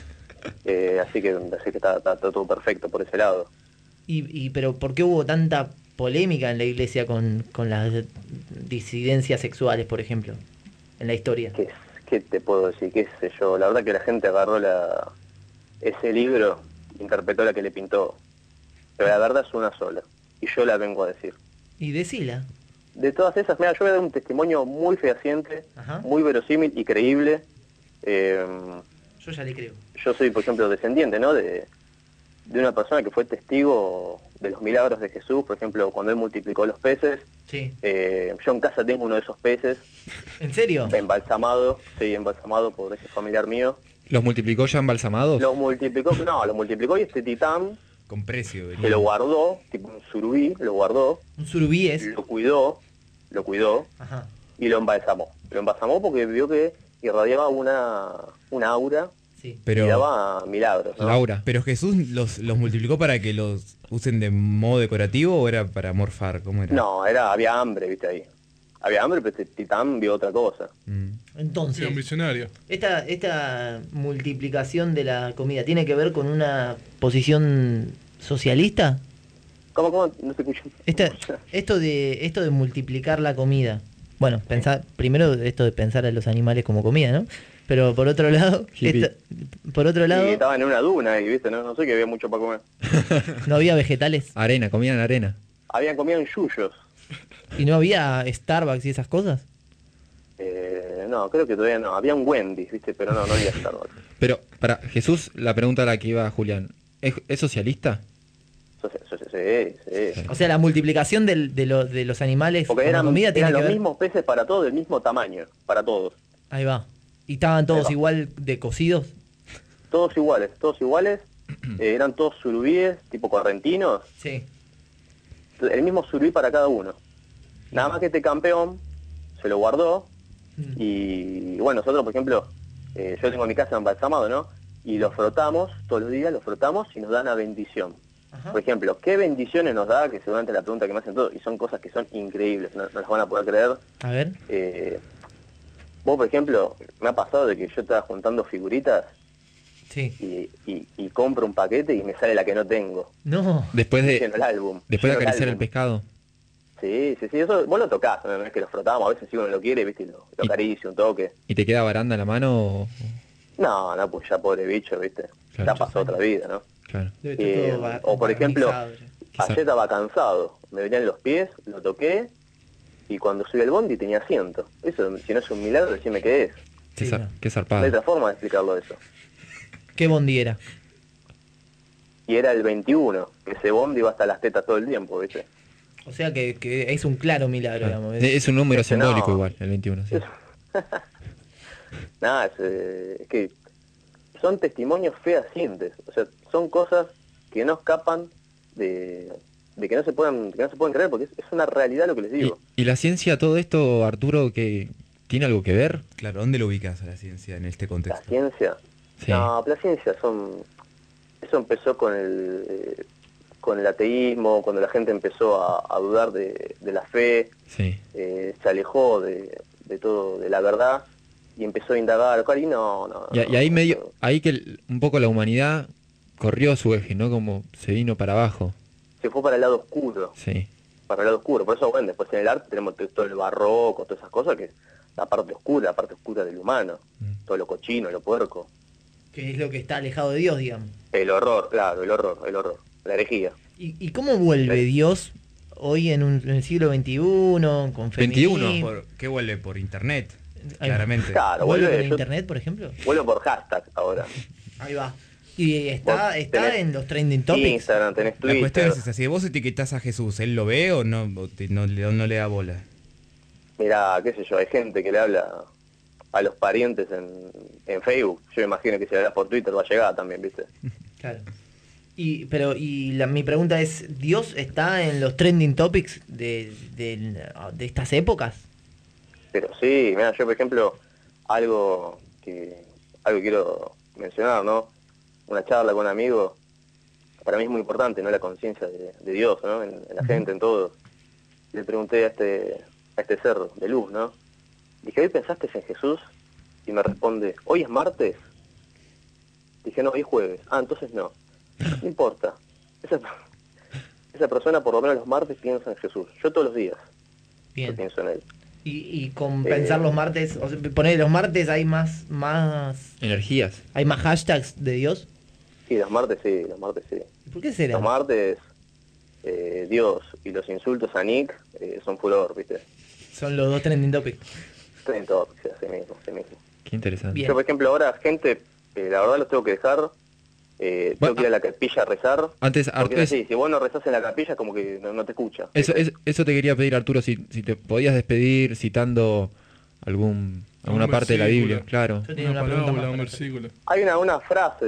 está todo perfecto por ese lado. Pero ¿por qué hubo tanta polémica en la iglesia con las disidencias sexuales, por ejemplo, en la historia? ¿Qué te puedo decir? ¿Qué sé yo? La verdad que la gente agarró ese libro, interpretó la que le pintó. Pero la verdad es una sola. Y yo la vengo a decir. Y decila. De todas esas, mira, yo voy a dar un testimonio muy fehaciente, Ajá. muy verosímil y creíble. Yo ya le creo. Yo soy, por ejemplo, descendiente, ¿no? De una persona que fue testigo de los milagros de Jesús, por ejemplo, cuando él multiplicó los peces. Sí. Yo en casa tengo uno de esos peces. ¿En serio? Embalsamado por ese familiar mío. ¿Los multiplicó ya embalsamados? Los multiplicó y este titán Con precio. se lo guardó, tipo un surubí, lo guardó. ¿Un surubí es? Lo cuidó Ajá. y lo embalsamó. Lo embalsamó porque vio que irradiaba una aura Pero, y daba milagros, ¿no? Laura. ¿Pero Jesús los multiplicó para que los usen de modo decorativo o era para morfar? ¿Cómo era? No, había hambre, viste ahí. Había hambre, pero este titán vio otra cosa. Entonces, Sí, un visionario. esta multiplicación de la comida tiene que ver con una posición socialista. ¿Cómo? No se escucha. Esto de multiplicar la comida. Bueno, primero esto de pensar a los animales como comida, ¿no? Pero por otro lado, Y estaban en una duna ahí, viste, no sé que había mucho para comer. no había vegetales. Arena, comían arena. Habían comido en yuyos. ¿Y no había Starbucks y esas cosas? No, creo que todavía no. Había un Wendy's, viste, pero no había Starbucks. Pero, para Jesús, la pregunta a la que iba Julián, ¿es socialista? Sí. O sea, la multiplicación de los animales Porque con la comida tiene eran que los ver... mismos peces para todos, del mismo tamaño, para todos. Ahí va. ¿Y estaban todos igual de cocidos? Todos iguales, eran todos surubíes, tipo correntinos. Sí. El mismo surubí para cada uno. Nada más que este campeón se lo guardó. Y bueno, nosotros, por ejemplo, yo tengo mi casa embalsamado, ¿no? Y lo frotamos, todos los días lo frotamos y nos dan una bendición. Por ejemplo, ¿qué bendiciones nos da? Que seguramente la pregunta que me hacen todos, y son cosas que son increíbles, no las van a poder creer. A ver. Vos, por ejemplo, me ha pasado de que yo estaba juntando figuritas sí. y compro un paquete y me sale la que no tengo. No. Después de el álbum. después de acariciar el pescado. Sí, eso vos lo tocás, no es que lo frotamos, a veces si uno lo quiere, viste, lo acaricia un toque. ¿Y te queda baranda en la mano o...? No, pues ya pobre bicho, viste, Claro. ya pasó otra vida, ¿no? Claro. O por ejemplo, ayer estaba cansado, me venían los pies, lo toqué, y cuando subí al bondi tenía asiento. Eso, si no es un milagro, decime qué es. Qué No zarpado. hay otra forma de explicarlo eso. ¿Qué bondi era? Y era el 21, que ese bondi iba hasta las tetas todo el tiempo, viste. O sea que es un claro milagro, digamos. Es un número Ese simbólico no. igual, el 21, sí. Nada, es que son testimonios fehacientes, o sea, son cosas que no escapan de que no se pueden creer, porque es una realidad lo que les digo. ¿Y la ciencia, todo esto, Arturo, que tiene algo que ver? Claro, ¿dónde lo ubicas a la ciencia en este La contexto? ciencia, Sí. no, la ciencia eso empezó con el ateísmo, cuando la gente empezó a dudar de la fe, Sí. se alejó de todo, de la verdad, y empezó a indagar, y no. Y ahí que un poco la humanidad corrió su eje, ¿no? Como se vino para abajo. Se fue para el lado oscuro. Sí. Para el lado oscuro. Por eso, bueno, después en el arte tenemos todo el barroco, todas esas cosas, que es la parte oscura del humano. Todo lo cochino, lo puerco. Que es lo que está alejado de Dios, digamos. El horror, claro, el horror. La herejía. ¿Y cómo vuelve Dios hoy en el siglo XXI, con feminismo? ¿Qué vuelve? Por internet, Ahí va. claramente. Claro, ¿Vuelve vuelve, con yo internet, por ejemplo? vuelvo por hashtag ahora. Ahí va. ¿Y está tenés en los trending topics? Instagram, tenés La Twitter. cuestión es esa, si vos etiquetás a Jesús, ¿él lo ve o no, no le da bola? Mirá, qué sé yo, hay gente que le habla a los parientes en Facebook. Yo me imagino que si le hablas por Twitter va a llegar también, ¿viste? Claro. Mi pregunta es, ¿Dios está en los trending topics de estas épocas? Pero sí, mira, yo por ejemplo, algo que quiero mencionar, ¿no? Una charla con un amigo, para mí es muy importante, ¿no? La conciencia de Dios, ¿no? En la gente, en todo. Le pregunté a este ser de luz, ¿no? Dije, ¿hoy pensaste en Jesús? Y me responde, ¿hoy es martes? Dije, no, hoy es jueves. Ah, entonces no. No importa. Esa persona por lo menos los martes piensa en Jesús. Yo todos los días yo pienso en él. Y con pensar los martes, o sea, poner los martes hay más energías. ¿Hay más hashtags de Dios? Sí, los martes sí. ¿Por qué será? Los martes, Dios y los insultos a Nick son furor, ¿viste? Son los dos trending topics. Trending topics, así mismo. Qué interesante. Yo, por ejemplo, ahora, gente, la verdad los tengo que dejar. Tengo que ir a la capilla a rezar. Antes, porque es así, si vos no rezás en la capilla, como que no te escucha. Eso te quería pedir, Arturo, si te podías despedir citando alguna parte de la Biblia, claro. Yo tenía una parábola, un versículo. Hay una frase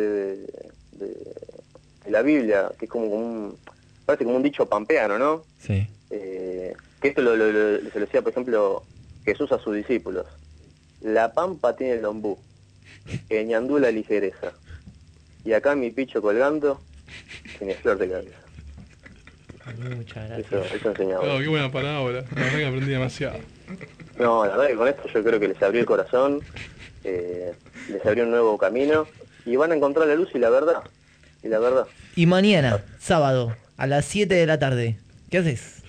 de la Biblia que es parece como un dicho pampeano, ¿no? Sí. Que esto se lo decía, por ejemplo, Jesús a sus discípulos. La pampa tiene el ombú, el ñandú la ligereza. Y acá mi picho colgando tiene flor de cabeza. Muchas gracias. Eso enseñaba. Oh, qué buena parábola. La verdad que aprendí demasiado. No, la verdad que con esto yo creo que les abrió el corazón, les abrió un nuevo camino y van a encontrar la luz y la verdad. Y mañana, sábado, a las 7 de la tarde, ¿qué haces?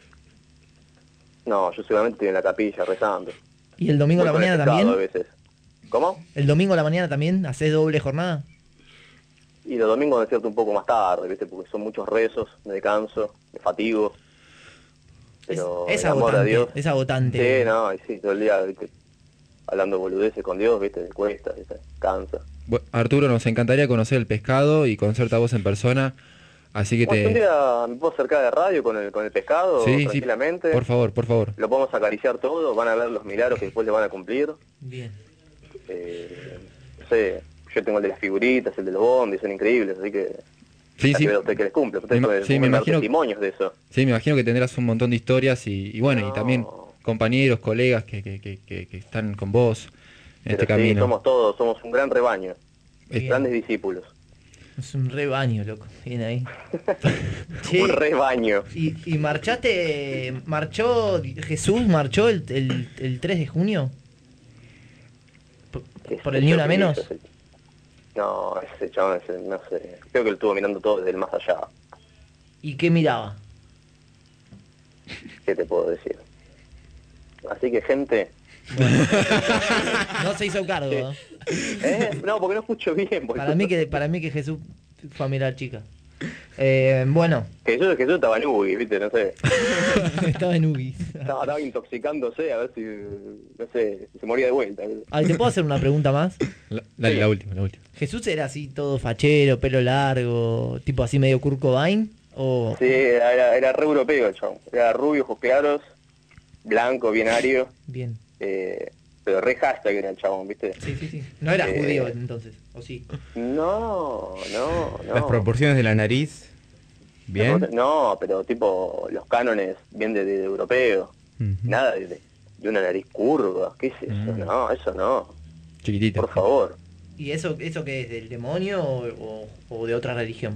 No, yo seguramente estoy en la capilla rezando. ¿Y el domingo a la Voy con el mañana pescado también? a veces. ¿Cómo? ¿El domingo a la mañana también? ¿Haces doble jornada? Y los domingos me despierto un poco más tarde, ¿viste? Porque son muchos rezos, me descanso, me fatigo. Pero Es el amor a agotante, Dios. es agotante. Sí, no, y sí, todo el día, ¿viste? Hablando boludeces con Dios, ¿viste? Cuesta, ¿viste? Cansa. Arturo, nos encantaría conocer el pescado y conocerte a vos en persona, así que Bueno, un día me puedo acercar de radio con el pescado, Sí, tranquilamente. por favor. Lo podemos acariciar todo, van a ver los milagros que después le van a cumplir. Bien. No sé, yo tengo el de las figuritas, el de los bondes, son increíbles, así que... Sí, así sí. vea usted que les cumple. Ustedes Me pueden dar imagino- testimonios de eso. Sí, me imagino que tendrás un montón de historias y bueno, y también compañeros, colegas que están con vos en Pero este sí, camino. somos todos, somos un gran rebaño, Bien. grandes discípulos. Es un rebaño, loco. Bien ahí. Un rebaño. ¿Y Jesús marchó el 3 de junio? ¿Por el Ni Una Menos? No, ese chabón, no sé, creo que lo estuvo mirando todo desde el más allá. ¿Y qué miraba? ¿Qué te puedo decir? Así que, gente... No se hizo cargo, ¿no? No, porque no escucho bien. Para mí que Jesús fue a mirar chica. Bueno. Jesús estaba en Ubi, ¿viste? No sé. Estaba en Ubi. Estaba intoxicándose a ver si, no sé, si se moría de vuelta. Ay, ¿te puedo hacer una pregunta más? Dale, la última. ¿Jesús era así todo fachero, pelo largo, tipo así medio Kurt Cobain? ¿O... Sí, era re europeo el chabón. Era rubio, ojos claros, blanco, bien ario. Bien. Pero re hashtag era el chabón, ¿viste? Sí. No era judío entonces, ¿o sí? No. Las proporciones de la nariz, bien. No, pero tipo los cánones bien de europeo. Nada de una nariz curva. ¿Qué es eso? No, eso no. Chiquitito. Por favor. ¿Y eso qué es? ¿Del demonio o de otra religión?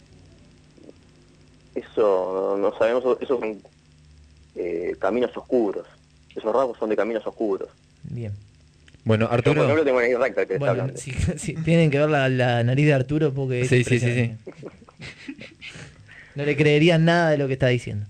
Eso no sabemos, esos son caminos oscuros. Esos rasgos son de caminos oscuros. Bien. Bueno, Yo, Arturo... por ejemplo, tengo una nariz recta que está Bueno, hablando. si tienen que ver la nariz de Arturo porque es Sí. impresionante. No le creerían nada de lo que está diciendo.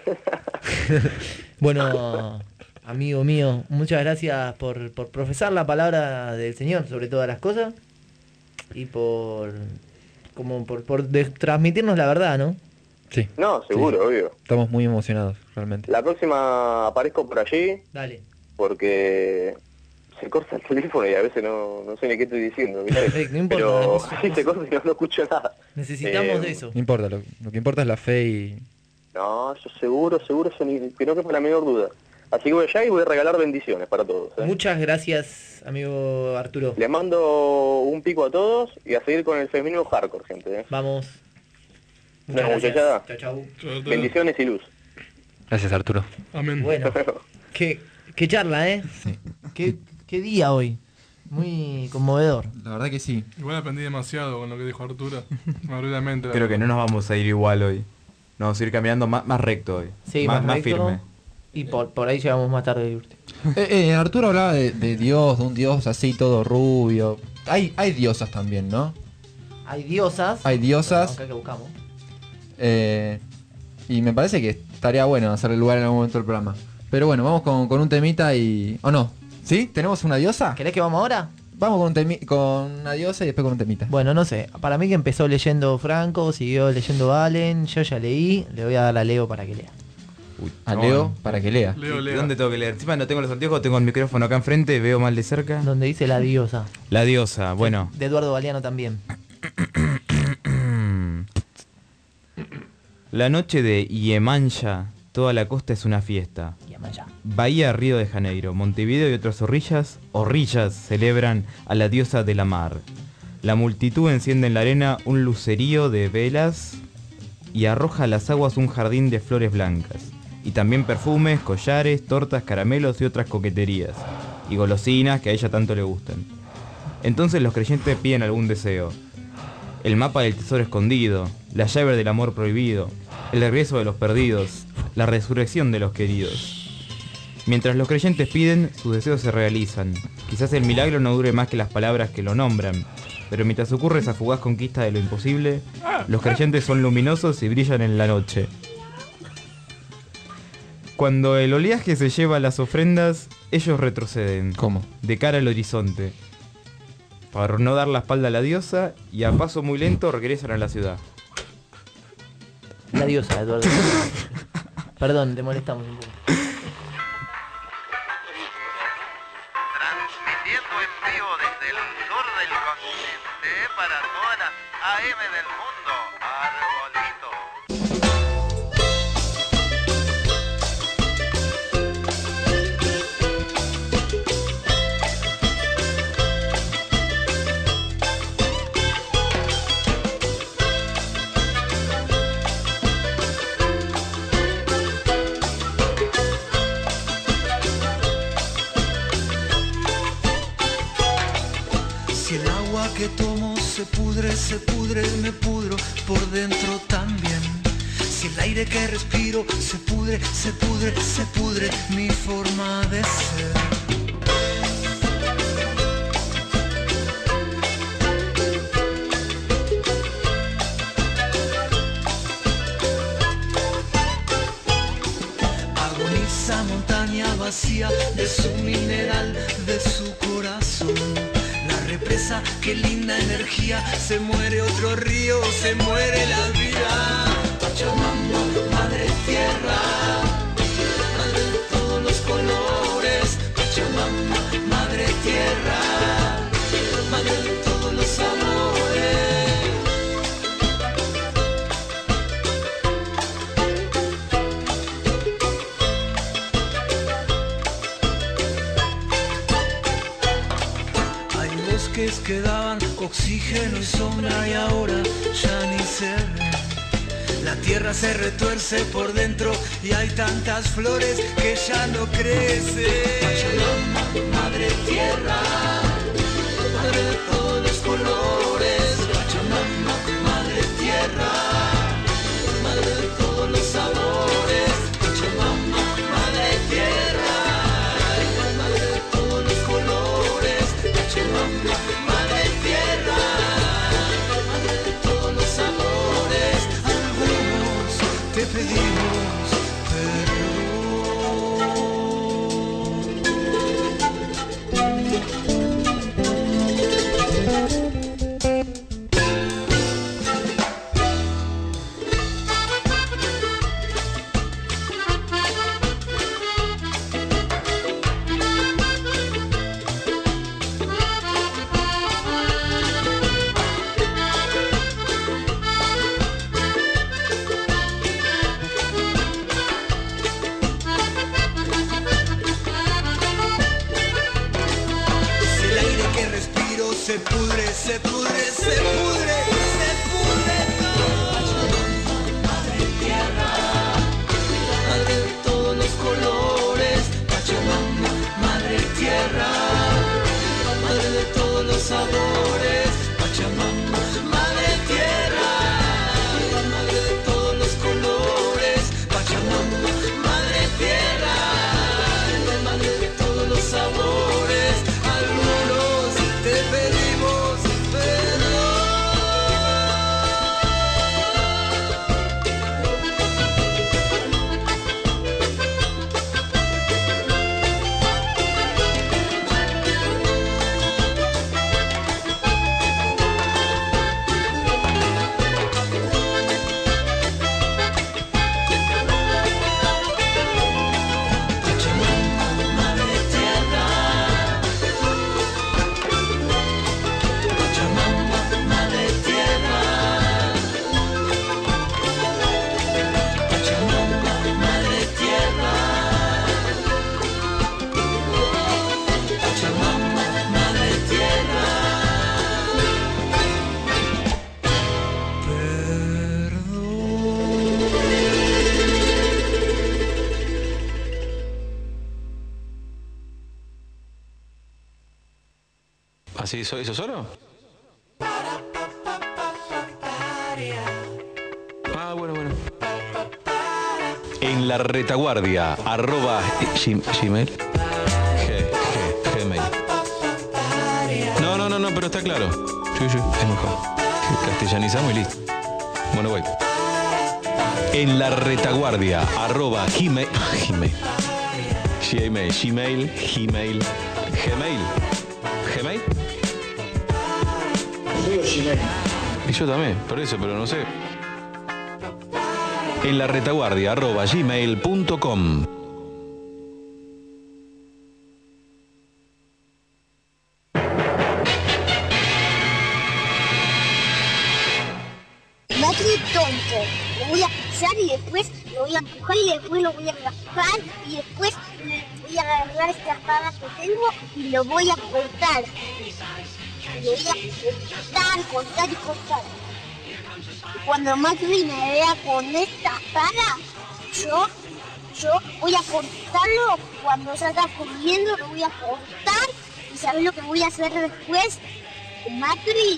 Bueno, amigo mío, muchas gracias por profesar la palabra del Señor sobre todas las cosas y por transmitirnos la verdad, ¿no? Sí. No, seguro, obvio. Estamos muy emocionados, realmente. La próxima aparezco por allí. Dale. Porque se corta el teléfono y a veces no sé ni qué estoy diciendo. ¿Viste? Perfecto, no importa. Pero sí se corta y no escucho nada. Necesitamos de eso. No importa, lo que importa es la fe y... No, yo seguro, que no quepa la menor duda. Así que voy allá y voy a regalar bendiciones para todos. Muchas gracias, amigo Arturo. Les mando un pico a todos y a seguir con el feminismo hardcore, gente. Vamos. Muchas Muchas muchachada. gracias. Chau. Bendiciones y luz. Gracias, Arturo. Amén. Bueno, qué charla, ¿eh? Sí. Qué día hoy. Muy conmovedor. La verdad que sí. Igual aprendí demasiado con lo que dijo Arturo. Me abrió la mente. Creo que no nos vamos a ir igual hoy. Nos vamos a ir caminando más recto hoy. Sí, más recto, firme. Y por ahí llegamos más tarde. Arturo hablaba de Dios, de un Dios así todo rubio. Hay diosas también, ¿no? Hay diosas. Bueno, acá que buscamos. Y me parece que estaría bueno hacerle lugar en algún momento del programa. Pero bueno, vamos con un temita y... ¿O no? ¿Sí? ¿Tenemos una diosa? ¿Querés que vamos ahora? Vamos con una diosa y después con un temita. Bueno, no sé. Para mí que empezó leyendo Franco, siguió leyendo Allen. Yo ya leí. Le voy a dar a Leo para que lea. A Leo para que lea. ¿Dónde tengo que leer? Encima no tengo los anteojos, tengo el micrófono acá enfrente, veo mal de cerca. Donde dice la diosa. La diosa, bueno. De Eduardo Galeano también. La noche de Iemanjá, toda la costa es una fiesta. Bahía, Río de Janeiro, Montevideo y otras orillas celebran a la diosa de la mar. La multitud enciende en la arena un lucerío de velas y arroja a las aguas un jardín de flores blancas. Y también perfumes, collares, tortas, caramelos y otras coqueterías. Y golosinas que a ella tanto le gustan. Entonces los creyentes piden algún deseo. El mapa del tesoro escondido, la llave del amor prohibido, el regreso de los perdidos, la resurrección de los queridos. Mientras los creyentes piden, sus deseos se realizan. Quizás el milagro no dure más que las palabras que lo nombran, pero mientras ocurre esa fugaz conquista de lo imposible, los creyentes son luminosos y brillan en la noche. Cuando el oleaje se lleva las ofrendas, ellos retroceden. ¿Cómo? De cara al horizonte. Para no dar la espalda a la diosa y a paso muy lento regresan a la ciudad. La diosa, Eduardo. Perdón, te molestamos un poco. Transmitiendo en vivo desde el sur del continente para todas las AM del mundo. Arbolito. agua que tomo se pudre, me pudro por dentro también. Si el aire que respiro se pudre, mi forma de ser. Agoniza montaña vacía de su mineral, de su corazón. La represa, qué linda energía, se muere otro río, se muere la vida. Pachamama, madre tierra, madre de todos los colores. Pachamama, madre tierra, madre de todos los sabores. Hay bosques que daban oxígeno y sombra y ahora ya ni se ven. La tierra se retuerce por dentro y hay tantas flores que ya no crecen. Pachamama, madre tierra, madre de todos los colores. Pachamama, madre tierra, madre de todos los sabores. Pachamama, madre tierra, madre de todos los colores. Pachamama, madre tierra, madre de todos los sabores. Te pedimos perdón. Se pudre, se pudre, se pudre, se pudre todo. Madre tierra, madre de todos los colores. Pachamama, madre tierra, madre de todos los sabores. Pachamama, madre tierra, madre de todos los colores. Pachamama, madre tierra, madre de todos los sabores. Algunos te pedimos perdón. ¿Así eso solo? Ah, bueno. En la retaguardia, @gmail. Gmail. No, pero está claro. Sí, es mejor. Castellanizamos y listo. Bueno, voy. En la retaguardia, @gmail. Gmail. Y yo también, por eso, pero no sé. En la retaguardia @gmail.com. Matri tonto. Lo voy a pisar y después lo voy a empujar y después lo voy a raspar y después voy a agarrar esta espada que tengo y lo voy a cortar. Lo voy a cortar. Y cuando Matri me vea con esta espada, yo voy a cortarlo. Cuando salga corriendo lo voy a cortar. ¿Y sabes lo que voy a hacer después? Macri,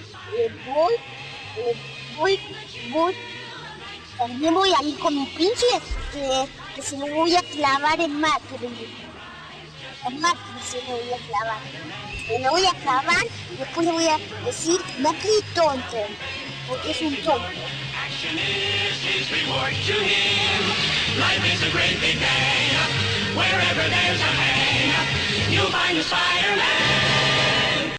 también voy a ir con mi pinche, que se lo voy a clavar en Macri. En Macri se lo voy a clavar. Se lo voy a clavar y después le voy a decir Macri tonto, porque es un tonto. Action is reward to him. Life is a great big day. Wherever there's a hay, you'll find a Spider-Man.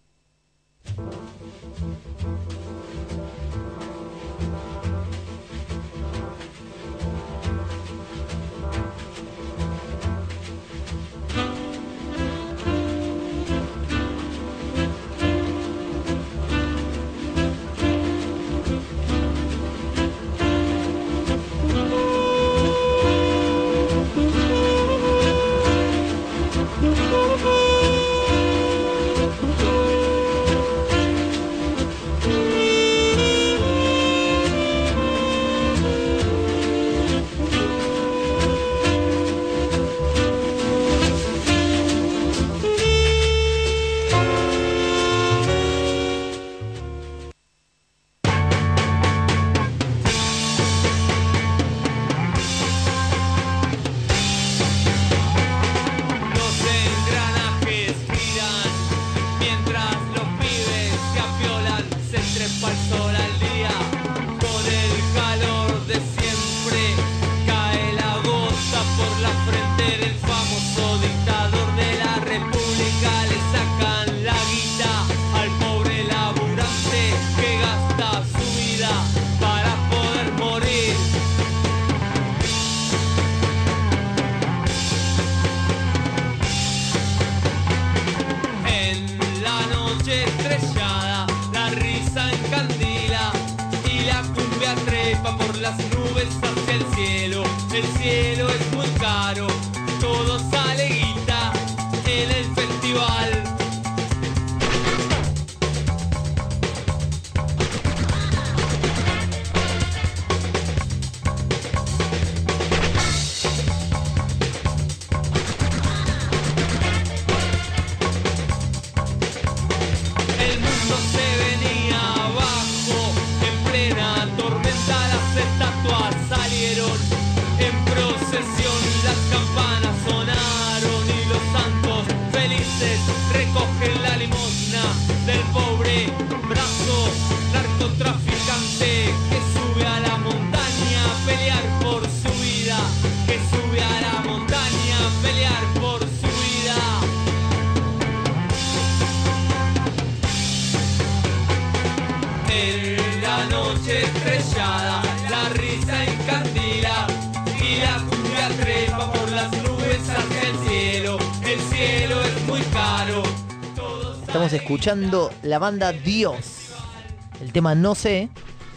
Estamos escuchando la banda Dios. El tema No Sé.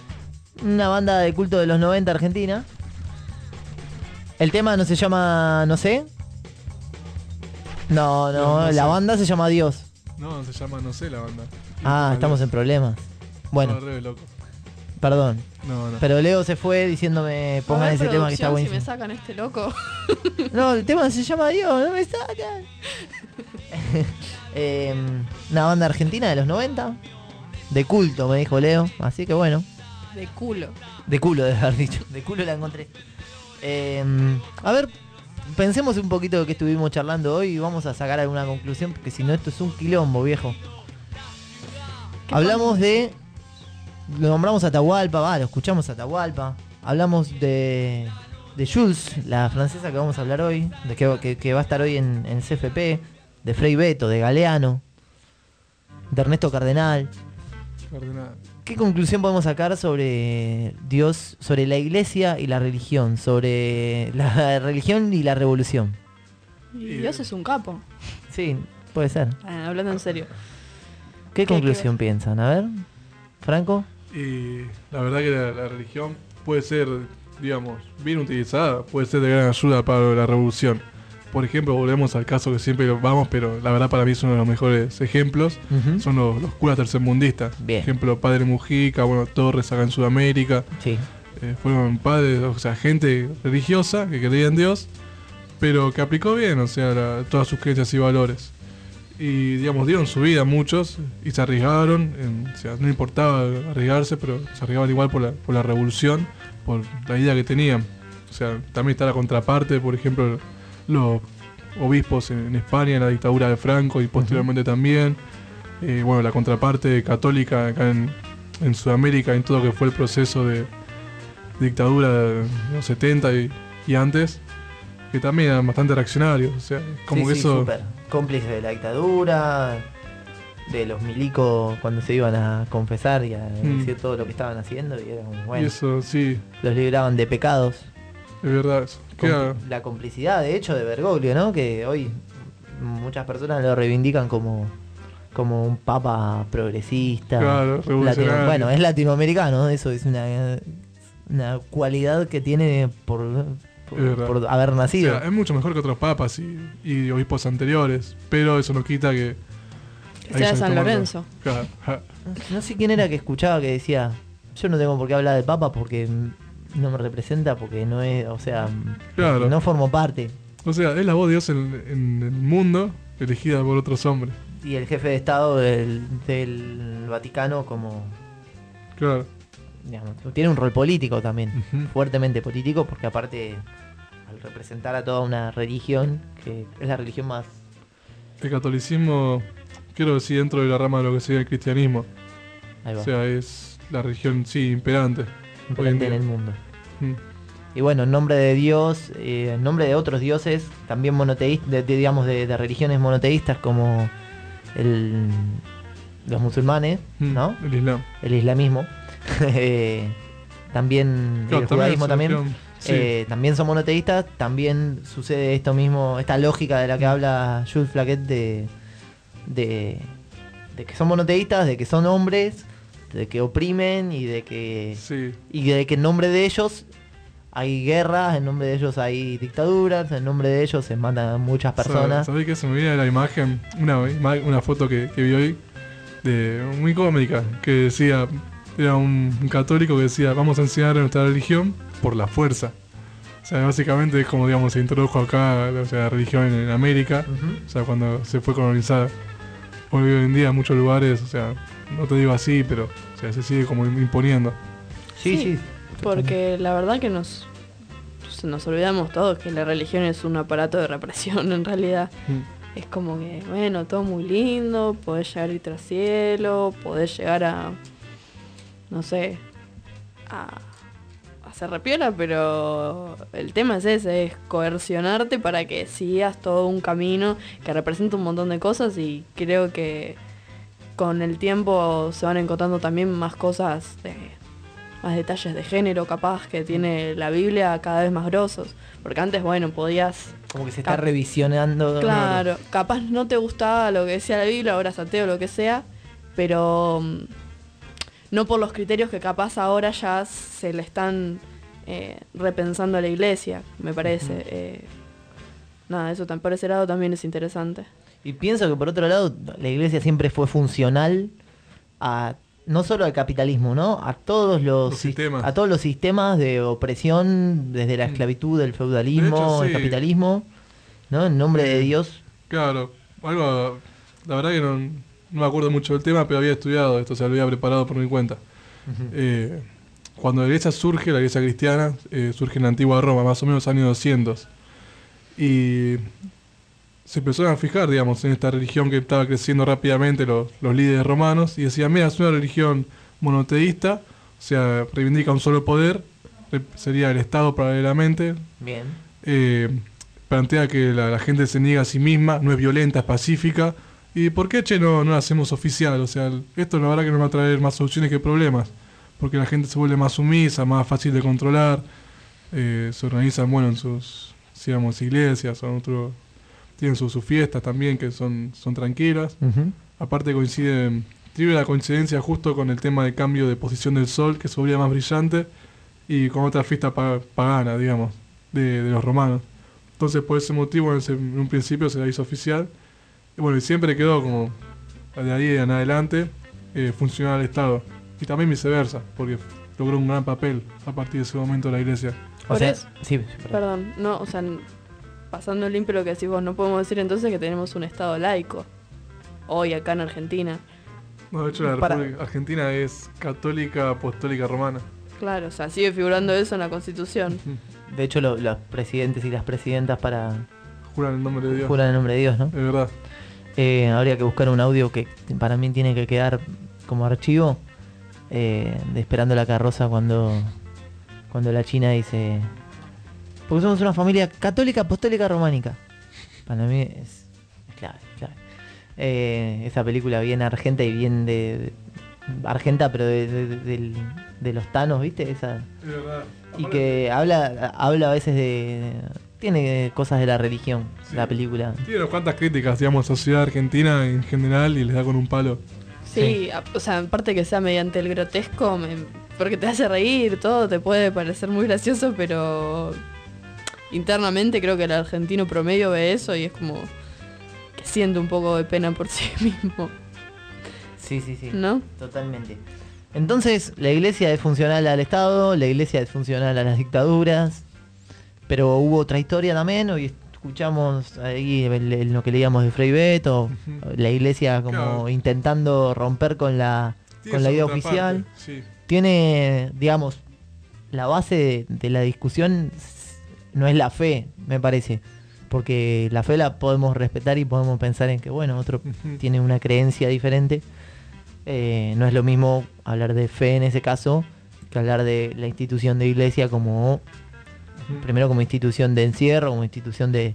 Una banda de culto de los 90 argentina. El tema no se llama No Sé. No, la banda se llama Dios. No, se llama No Sé la banda. Ah, estamos en problemas. Bueno. No, re loco. Perdón. No. Pero Leo se fue diciéndome pongan ese tema que está buenísimo. Si me sacan este loco. No, el tema se llama Dios, no me sacan. Una banda argentina de los 90. De culto, me dijo Leo. Así que bueno. De culo. De culo, de haber dicho. De culo la encontré. A ver, pensemos un poquito de que estuvimos charlando hoy y vamos a sacar alguna conclusión, porque si no esto es un quilombo, viejo. Hablamos de... Lo nombramos a Atahualpa, lo escuchamos a Atahualpa. Hablamos de Jules, la francesa que vamos a hablar hoy, de que va a estar hoy en CFP, de Frei Beto, de Galeano, de Ernesto Cardenal. ¿Qué conclusión podemos sacar sobre Dios, sobre la iglesia y la religión, sobre la religión y la revolución? Y Dios es un capo. Sí, puede ser. Hablando en serio. ¿Qué conclusión piensan? A ver, Franco. Y la verdad que la religión puede ser, digamos, bien utilizada, puede ser de gran ayuda para la revolución. Por ejemplo, volvemos al caso que siempre vamos, pero la verdad para mí es uno de los mejores ejemplos. Son los curas tercermundistas. Por ejemplo, Padre Mujica, Torres acá en Sudamérica. Sí. Fueron padres, o sea, gente religiosa que creía en Dios, pero que aplicó bien, o sea, todas sus creencias y valores. y digamos dieron su vida muchos y se arriesgaron, o sea, no importaba arriesgarse, pero se arriesgaban igual por la revolución, por la idea que tenían. O sea, también está la contraparte, por ejemplo, los obispos en España, en la dictadura de Franco y posteriormente también. Bueno, la contraparte católica acá en Sudamérica, en todo lo que fue el proceso de dictadura de los 70 y antes, que también eran bastante reaccionarios. O sea, como que eso... súper cómplices de la dictadura, de los milicos cuando se iban a confesar y a decir todo lo que estaban haciendo, y era como, bueno, y eso, sí. Los libraban de pecados. Es verdad eso. La complicidad, de hecho, de Bergoglio, ¿no? Que hoy muchas personas lo reivindican como un papa progresista. Claro, revolucionario. Bueno, es latinoamericano, eso es una cualidad que tiene por haber nacido. O sea, es mucho mejor que otros papas y obispos anteriores, pero eso no quita que sea de San Lorenzo. Claro. No sé quién era que escuchaba que decía, yo no tengo por qué hablar del papa porque no me representa, porque no es, o sea, claro, no formo parte. O sea, es la voz de Dios en el mundo, elegida por otros hombres. Y el jefe de Estado del Vaticano como... Claro. Digamos, tiene un rol político también, fuertemente político, porque aparte, al representar a toda una religión, que es la religión más... El catolicismo, quiero decir, dentro de la rama de lo que sería el cristianismo. Ahí va. O sea, es la religión, sí, imperante en el mundo. Y bueno, en nombre de Dios, en nombre de otros dioses, también monoteístas, digamos, de religiones monoteístas como los musulmanes, ¿no? El Islam. El islamismo. También claro, el judaísmo también. Sí. También son monoteístas, también sucede esto mismo, esta lógica de la que habla Jules Flaquet de que son monoteístas, de que son hombres, de que oprimen y de que en nombre de ellos hay guerras, en nombre de ellos hay dictaduras, en nombre de ellos se matan muchas personas. ¿Sabés qué? Se me viene la imagen, una foto que vi hoy, muy cómica, que decía, era un católico que decía, vamos a enseñar nuestra religión por la fuerza. O sea, básicamente es como, digamos, se introdujo acá, o sea, la religión en América, o sea, cuando se fue colonizada. Hoy en día en muchos lugares, o sea, no te digo así, pero o sea, se sigue como imponiendo. Sí, porque la verdad que nos olvidamos todos que la religión es un aparato de represión en realidad. Es como que, bueno, todo muy lindo, podés llegar a ir tras cielo, podés llegar a, no sé, a hacer repiola, pero el tema es ese, es coercionarte para que sigas todo un camino que representa un montón de cosas, y creo que con el tiempo se van encontrando también más cosas, más detalles de género capaz que tiene la Biblia cada vez más grosos, porque antes, bueno, podías... Como que se está revisionando. Claro, capaz no te gustaba lo que decía la Biblia, ahora es ateo o lo que sea, pero no por los criterios que capaz ahora ya se le están repensando a la iglesia, me parece. Nada, eso por ese lado también es interesante. Y pienso que por otro lado, la iglesia siempre fue funcional a no solo al capitalismo, ¿no? A todos los sistemas. A todos los sistemas de opresión, desde la esclavitud, el feudalismo, hecho, sí, el capitalismo, ¿no? En nombre de Dios. Claro, algo, la verdad que no me acuerdo mucho del tema, pero había estudiado esto, o sea, lo había preparado por mi cuenta. Cuando la iglesia surge, la iglesia cristiana, surge en la antigua Roma, más o menos años 200. Y se empezaron a fijar, digamos, en esta religión que estaba creciendo rápidamente los líderes romanos, y decían, mira, es una religión monoteísta, o sea, reivindica un solo poder, sería el Estado paralelamente. Bien. Plantea que la gente se niega a sí misma, no es violenta, es pacífica. ¿Y por qué, no la hacemos oficial? O sea, esto la verdad que nos va a traer más soluciones que problemas, porque la gente se vuelve más sumisa, más fácil de controlar, se organizan, bueno, en sus, digamos, iglesias, tienen sus fiestas también que son tranquilas. Aparte tiene la coincidencia justo con el tema del cambio de posición del sol, que se volvía más brillante, y con otra fiesta pagana, digamos, de los romanos. Entonces, por ese motivo, en un principio se la hizo oficial. Y bueno, y siempre quedó como, de ahí en adelante, funcionar el Estado. Y también viceversa, porque logró un gran papel a partir de ese momento la iglesia. Perdón, no, o sea, pasando limpio lo que decís vos, no podemos decir entonces que tenemos un Estado laico. hoy acá en Argentina. No, de hecho la República Argentina es católica apostólica romana. Claro, o sea, sigue figurando eso en la Constitución. De hecho, los presidentes y las presidentas juran el nombre de Dios. Juran el nombre de Dios, ¿no? Es verdad. Habría que buscar un audio que para mí tiene que quedar como archivo de Esperando la Carroza cuando la China dice... Porque somos una familia católica apostólica románica. Para mí es clave. Esa película bien argenta y bien de argenta, pero de los tanos, ¿viste? Esa. Es verdad. Y que habla a veces tiene cosas de la religión, sí. La película. Tiene unas cuantas críticas, digamos, a la sociedad argentina en general y les da con un palo. Sí, o sea, aparte que sea mediante el grotesco, porque te hace reír, todo te puede parecer muy gracioso, pero internamente creo que el argentino promedio ve eso y es como que siente un poco de pena por sí mismo. Sí. ¿No? Totalmente. Entonces, la iglesia es funcional al Estado, la iglesia es funcional a las dictaduras, pero hubo otra historia también, hoy escuchamos ahí lo que leíamos de Frei Beto, la iglesia como intentando romper con la idea oficial. Sí. Tiene, digamos, la base de la discusión no es la fe, me parece, porque la fe la podemos respetar y podemos pensar en que, bueno, otro tiene una creencia diferente. No es lo mismo hablar de fe en ese caso que hablar de la institución de iglesia como primero como institución de encierro, como institución de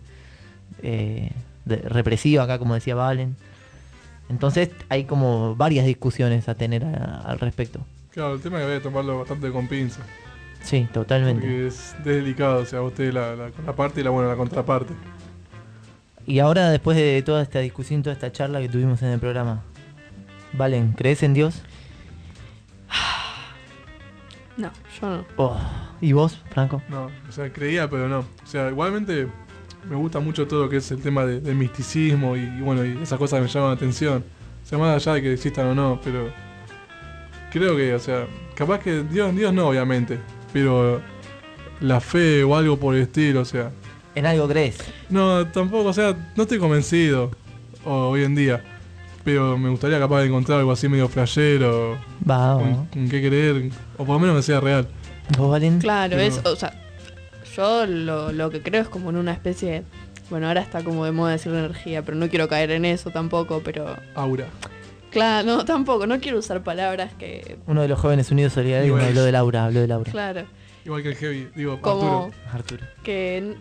represiva acá, como decía Valen. Entonces hay como varias discusiones a tener al respecto. Claro, el tema es que había que tomarlo bastante con pinza. Sí, totalmente. Porque es delicado, o sea, usted la parte y la contraparte. Y ahora, después de toda esta discusión, toda esta charla que tuvimos en el programa, Valen, ¿crees en Dios? No, yo no. Oh. ¿Y vos, Franco? No, o sea, creía, pero no. O sea, igualmente me gusta mucho todo lo que es el tema del misticismo y bueno, y esas cosas que me llaman la atención. O sea, más allá de que existan o no, pero creo que, o sea, capaz que Dios no, obviamente, pero la fe o algo por el estilo, o sea. ¿En algo crees? No, tampoco, o sea, no estoy convencido hoy en día. Pero me gustaría capaz de encontrar algo así medio flashero. Con qué creer, o por lo menos que sea real. ¿Vos, Valen? Claro, o sea, yo lo que creo es como en una especie de, bueno, ahora está como de moda decir energía, pero no quiero caer en eso tampoco, pero... Aura. Claro, no, tampoco, no quiero usar palabras que... Uno de los jóvenes unidos solidarios habló del aura, Claro. Igual que el Heavy, digo, como Arturo. Que,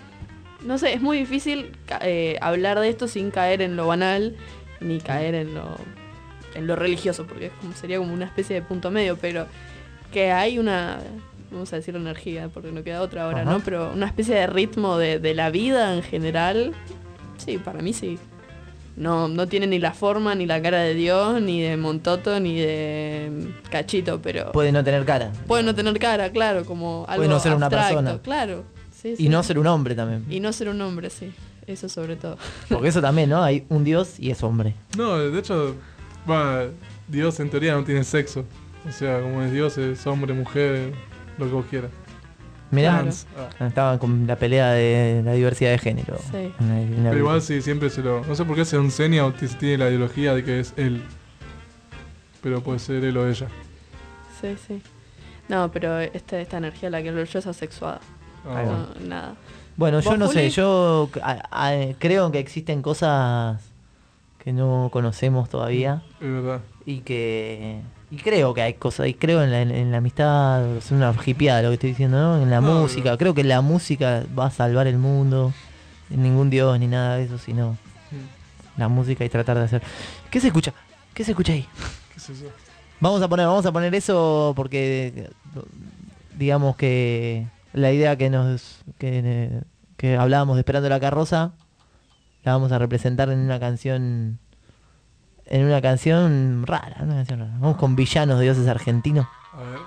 no sé, es muy difícil hablar de esto sin caer en lo banal, ni caer en lo religioso, porque sería como una especie de punto medio, pero que hay una, vamos a decir energía, porque no queda otra ahora, ¿no? Pero una especie de ritmo de la vida en general, sí, para mí sí. No tiene ni la forma, ni la cara de Dios, ni de Montoto, ni de Cachito, pero... Puede no tener cara. Puede no tener cara, claro, como algo puede no ser abstracto, una persona. Claro. Sí, y no ser un hombre también. Y no ser un hombre, sí. Eso sobre todo. Porque eso también, ¿no? Hay un Dios y es hombre. No, de hecho, Dios en teoría no tiene sexo. O sea, como es Dios, es hombre, mujer, lo que vos quieras. Mirá, estaban con la pelea de la diversidad de género. Sí. Pero igual sí, siempre no sé por qué se enseña o tiene la ideología de que es él. Pero puede ser él o ella. Sí. No, pero esta energía la que hablo yo es asexuada. No, nada. Bueno, yo no Juli? sé, yo creo que existen cosas que no conocemos todavía. Es verdad. Y creo que hay cosas, y creo en la amistad, es una hippieada lo que estoy diciendo, ¿no? En la música, creo que la música va a salvar el mundo, ningún Dios ni nada de eso, sino la música y tratar de hacer... ¿Qué se escucha? ¿Qué se escucha ahí? ¿Qué es eso? Vamos a poner eso porque digamos que la idea que hablábamos de Esperando la Carroza la vamos a representar en una canción rara, Vamos con Villanos de Dioses Argentinos. A ver.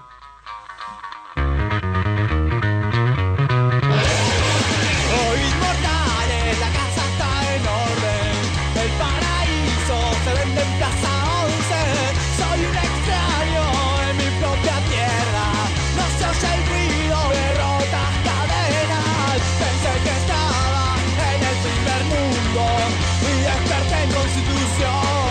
Oh, inmortales, la casa está en orden. El paraíso se vende en Plaza 11. Soy un extraño en mi propia tierra. No se oye el ruido de rotas cadenas. Pensé que estaba en el primer mundo y desperté en Constitución.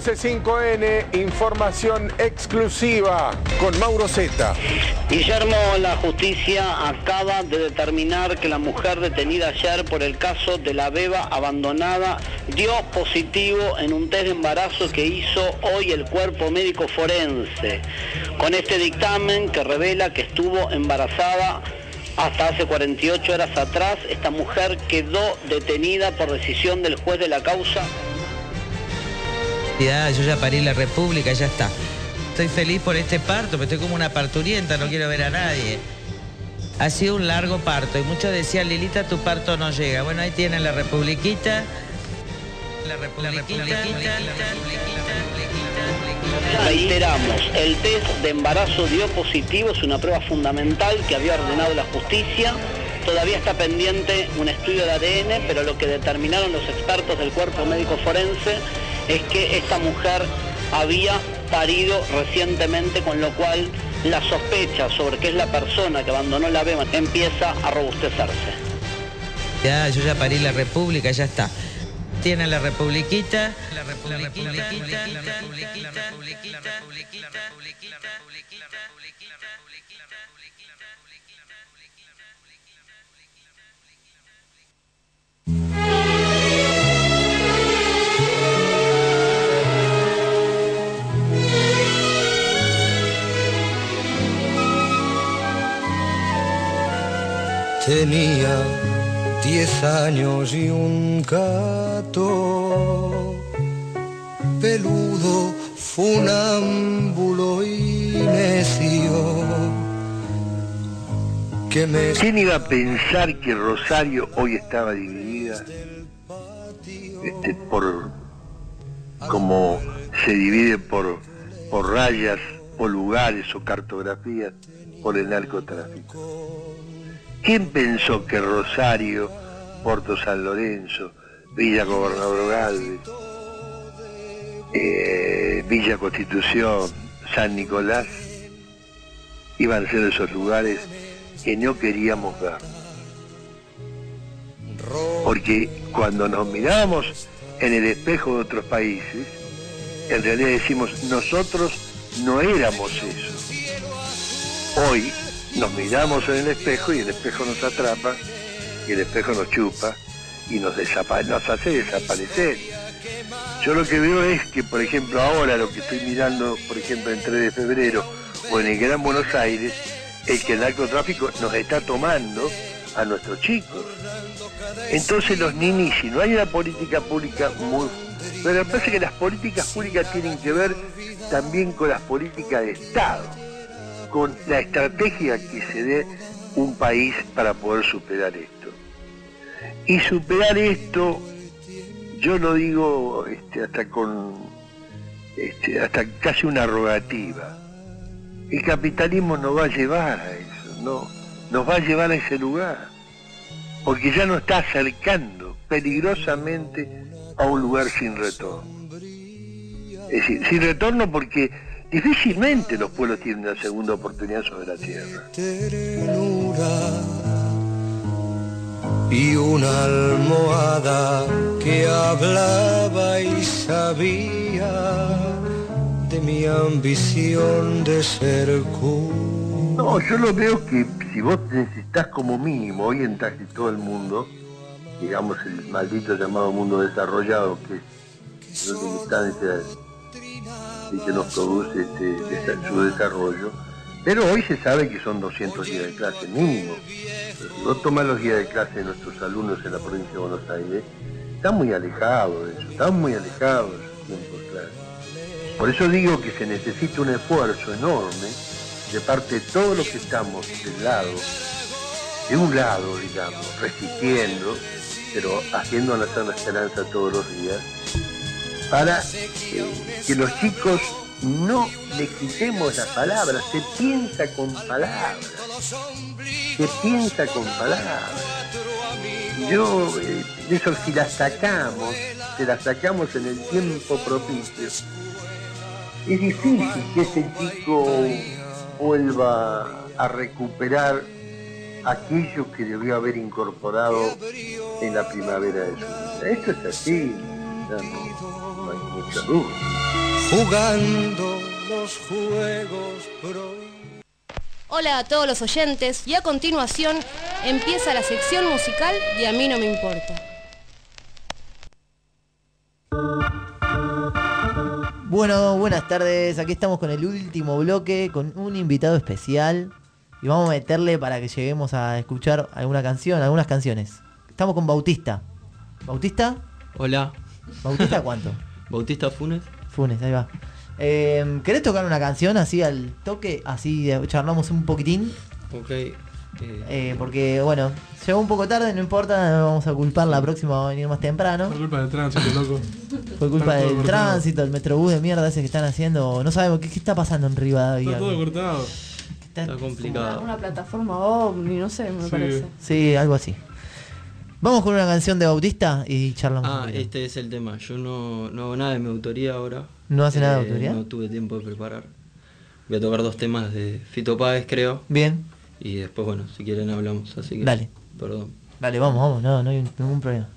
11.5N, información exclusiva con Mauro Zeta. Guillermo, la justicia acaba de determinar que la mujer detenida ayer por el caso de la beba abandonada dio positivo en un test de embarazo que hizo hoy el cuerpo médico forense. Con este dictamen que revela que estuvo embarazada hasta hace 48 horas atrás, esta mujer quedó detenida por decisión del juez de la causa. Ya, yo ya parí la República, ya está. Estoy feliz por este parto, pero estoy como una parturienta, no quiero ver a nadie. Ha sido un largo parto y muchos decían, Lilita, tu parto no llega. Bueno, ahí tienen la Republiquita. Reiteramos, el test de embarazo dio positivo, es una prueba fundamental que había ordenado la justicia. Todavía está pendiente un estudio de ADN, pero lo que determinaron los expertos del cuerpo médico forense es que esta mujer había parido recientemente, con lo cual la sospecha sobre que es la persona que abandonó la beba empieza a robustecerse. Ya, yo ya parí la República, ya está. Tienen la Republiquita. Tenía 10 años y un gato peludo, funámbulo y necio. ¿Quién iba a pensar que Rosario hoy estaba dividida por como se divide por rayas o lugares o cartografías por el narcotráfico? ¿Quién pensó que Rosario, Puerto San Lorenzo, Villa Gobernador Galvez, Villa Constitución, San Nicolás, iban a ser esos lugares que no queríamos ver? Porque cuando nos miramos en el espejo de otros países, en realidad decimos, nosotros no éramos eso. Hoy nos miramos en el espejo y el espejo nos atrapa, y el espejo nos chupa y nos hace desaparecer. Yo lo que veo es que, por ejemplo, ahora lo que estoy mirando, por ejemplo, en 3 de febrero o en el Gran Buenos Aires, es que el narcotráfico nos está tomando a nuestros chicos. Entonces los ninis, si no hay una política pública muy... Pero me parece que las políticas públicas tienen que ver también con las políticas de Estado, con la estrategia que se dé un país para poder superar esto. Y superar esto, yo lo digo hasta casi una rogativa. El capitalismo nos va a llevar a eso, no, nos va a llevar a ese lugar, porque ya nos está acercando peligrosamente a un lugar sin retorno. Es decir, sin retorno porque difícilmente los pueblos tienen una segunda oportunidad sobre la tierra. Y una almohada que hablaba y sabía de mi ambición de ser cool. No, yo lo veo que si vos necesitas como mínimo, hoy en casi todo el mundo, digamos el maldito llamado mundo desarrollado, que es la circunstancia y que nos produce su desarrollo, pero hoy se sabe que son 200 días de clase mínimo. Pero si vos tomás los días de clase de nuestros alumnos en la provincia de Buenos Aires, están muy alejados de eso, están muy alejados de esos tiempos de clase. Por eso digo que se necesita un esfuerzo enorme de parte de todos los que estamos de un lado, digamos, resistiendo, pero haciendo nacer la esperanza todos los días, para que los chicos no le quitemos las palabras. Se piensa con palabras, se piensa con palabras. Yo, eso si las sacamos, en el tiempo propicio, es difícil que ese chico vuelva a recuperar aquello que debió haber incorporado en la primavera de su vida. Esto es así. ya no hay mucha duda. Jugando los juegos prohibidos. Hola a todos los oyentes y a continuación empieza la sección musical de A mí no me importa. Bueno, buenas tardes. Aquí estamos con el último bloque, con un invitado especial. Y vamos a meterle para que lleguemos a escuchar algunas canciones. Estamos con Bautista. ¿Bautista? Hola. ¿Bautista cuánto? Bautista Funes. Funes, ahí va. ¿Querés tocar una canción así al toque? Así charlamos un poquitín. Ok. Porque, bueno, llegó un poco tarde, no importa, no vamos a culpar, la próxima va a venir más temprano. Fue culpa del tránsito, loco. Fue culpa Está todo del cortado. tránsito, el metrobús de mierda ese que están haciendo. No sabemos qué está pasando en Rivadavia. Está todo cortado. Está complicado. Una plataforma ovni, no sé, me parece. Sí, algo así. Vamos con una canción de Bautista y charlamos. un poquito. Este es el tema. Yo no hago nada de mi autoría ahora. ¿No hace nada de autoría? No tuve tiempo de preparar. Voy a tocar 2 temas de Fito Páez, creo. Bien. Y después, bueno, si quieren hablamos, así que... Dale. Perdón. Dale, vamos, no hay ningún problema.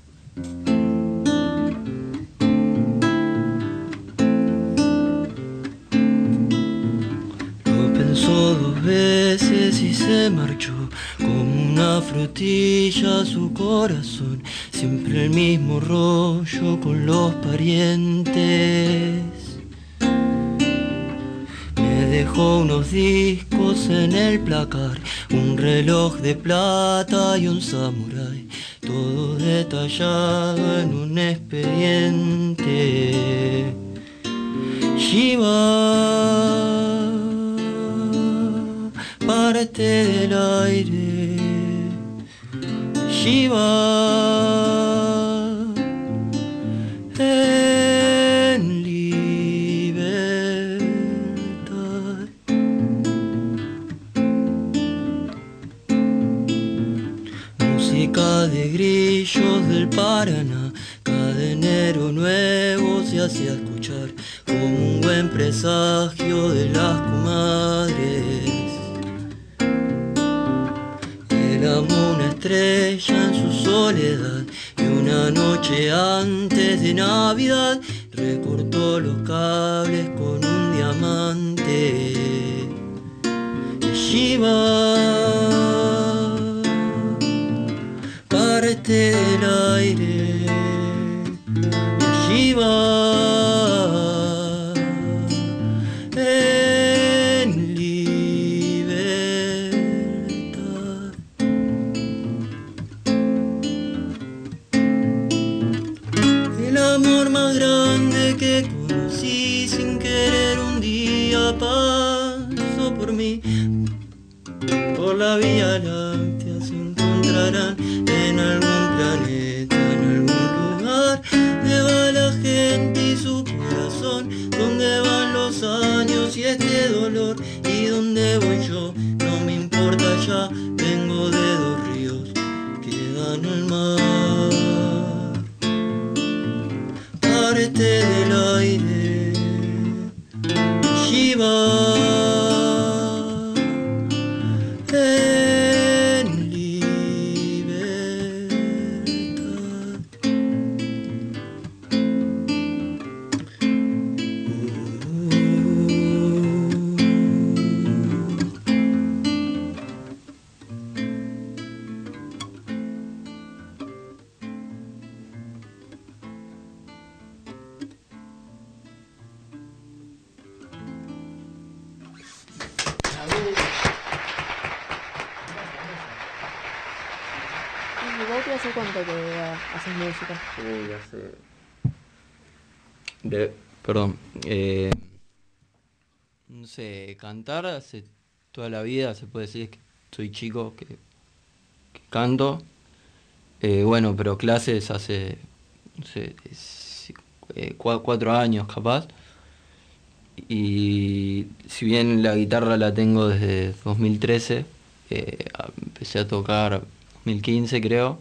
Lo pensó 2 veces y se marchó como una frutilla a su corazón. Siempre el mismo rollo con los parientes. Me dejó unos discos en el placar, un reloj de plata y un samurái, todo detallado en un expediente. Shiva, parte del aire. Shiva, en libertad. Música de grillos del Paraná, cadenero nuevo se hacía escuchar como un buen presagio de las comadres. El amor una estrella en su soledad y una noche antes de Navidad recortó los cables con un diamante. Y Shiva, parte del aire. Y Shiva, en libertad. El amor más grande que conocí sin querer un día pasó por mí. Por la Vía Láctea se encontrarán en algún planeta, en algún lugar. ¿Dónde va la gente y su corazón? ¿Dónde van los años y este dolor? ¿Y dónde voy yo? No me importa ya, vengo de 2 ríos que dan al mar. Parte del aire, Shiva, en libertad. ¿Y vos hace cuánto que haces música? Uy, perdón. No sé, cantar hace toda la vida, se puede decir que soy chico que canto. Bueno, pero clases hace, no sé, 4 años capaz. Y si bien la guitarra la tengo desde 2013, empecé a tocar 2015 creo.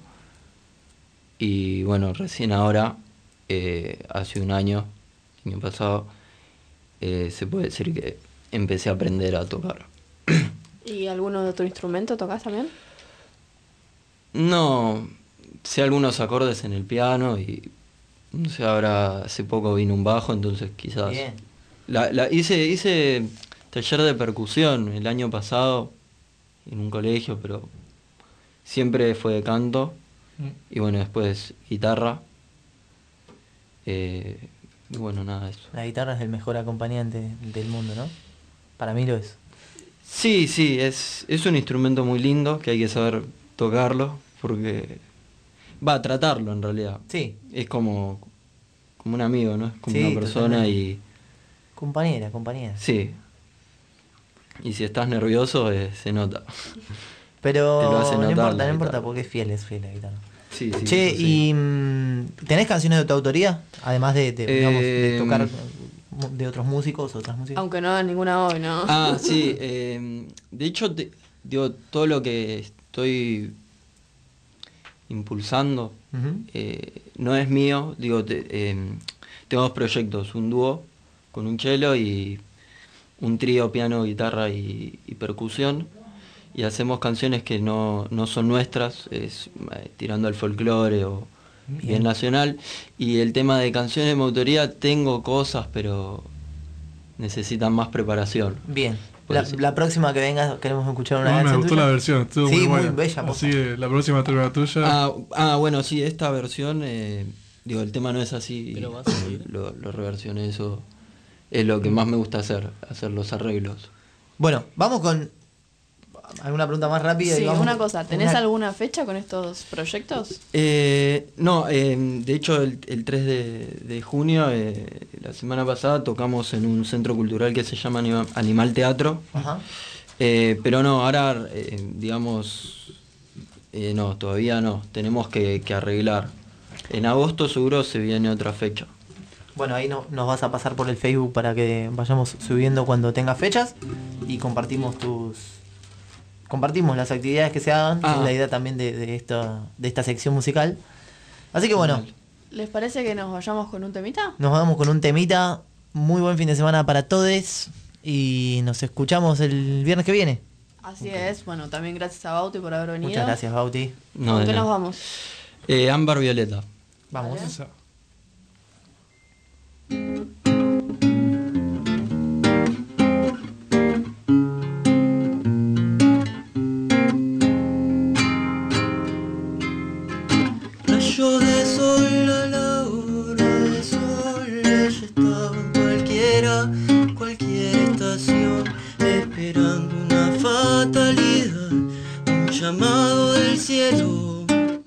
Y bueno, recién ahora, hace un año pasado, se puede decir que empecé a aprender a tocar. ¿Y alguno de otro instrumento tocas también? No, sé algunos acordes en el piano No sé, ahora hace poco vino un bajo, entonces quizás... Bien. Hice taller de percusión el año pasado en un colegio, pero siempre fue de canto. Y bueno, después guitarra. Y bueno, nada, eso. La guitarra es el mejor acompañante del mundo, ¿no? Para mí lo es. Sí, es un instrumento muy lindo que hay que saber tocarlo, porque... tratarlo en realidad. Sí. Es como un amigo, ¿no? Es como Sí, una persona totalmente. y... Compañera. Sí. Y si estás nervioso, se nota. Pero Te lo hace no notar importa, la no importa guitarra. porque es fiel la guitarra. Sí, Che, eso sí. ¿y tenés canciones de tu autoría? Además digamos, de tocar de otros músicos, otras músicas. Aunque no hagas ninguna hoy, ¿no? Sí. De hecho, digo, todo lo que estoy impulsando Ujú. no es mío. Digo, tengo 2 proyectos, un dúo con un cello y un trío, piano, guitarra y percusión. Y hacemos canciones que no son nuestras, tirando al folclore o bien nacional. Y el tema de canciones de mi autoría, tengo cosas, pero necesitan más preparación. Bien. La próxima que vengas queremos escuchar una Me canción gustó tuya. la versión, estuvo Sí, muy buena. muy bella, posta. Así que la próxima termina tuya. Bueno, sí, esta versión, digo, el tema no es así, Pero vas a seguir. lo reversioné, eso es lo que más me gusta hacer los arreglos. Bueno, vamos con alguna pregunta más rápida. Sí, y vamos una con cosa, ¿tenés una- alguna fecha con estos proyectos? No, de hecho el 3 de junio, la semana pasada, tocamos en un centro cultural que se llama Animal Teatro. Ajá. Pero no, ahora, digamos, no, todavía no, tenemos que arreglar. En agosto seguro se viene otra fecha. Bueno, ahí nos vas a pasar por el Facebook para que vayamos subiendo cuando tengas fechas y compartimos las actividades que se hagan, que es la idea también de esta sección musical. Así que bueno, ¿Les parece que nos vayamos con un temita? nos vamos con un temita. Muy buen fin de semana para todos y nos escuchamos el viernes que viene. Así es, bueno, también gracias a Bauti por haber venido. Muchas gracias, Bauti. No, ¿Con de qué nada. nos vamos? Ámbar Violeta. Vamos. Rayo de sol a la hora de sol, ella estaba en cualquier estación, esperando una fatalidad, un llamado del cielo.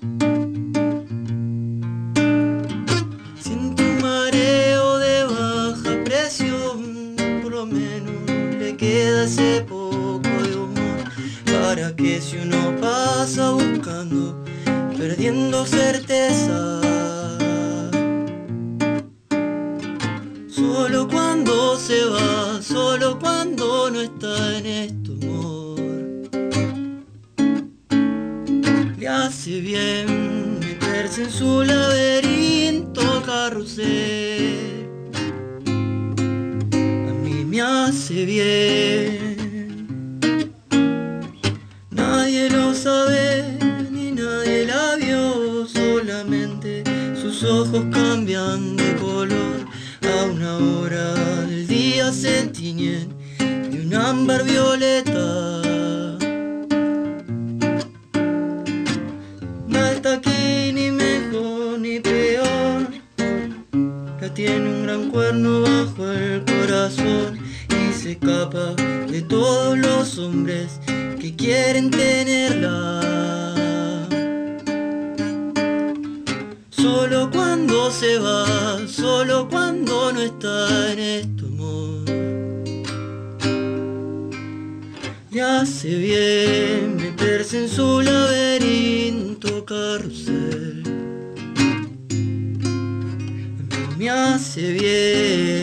Siente un mareo de baja presión, por lo menos le queda ese poco de humor, para que si uno pasa buscando, perdiendo certeza, solo cuando se va, solo cuando no está en este amor, le hace bien meterse en su laberinto carrusel, a mí me hace bien, nadie lo sabe ni nadie la vio, solamente sus ojos cambian de color, a una hora del día se tiñen de un ámbar violeta. No está aquí ni mejor ni peor, la tiene un gran cuerno bajo el corazón y se escapa de todos los hombres que quieren tenerla. Solo cuando se va, solo cuando no está en este amor, le hace bien meterse en su laberinto carrusel, a mí me hace bien.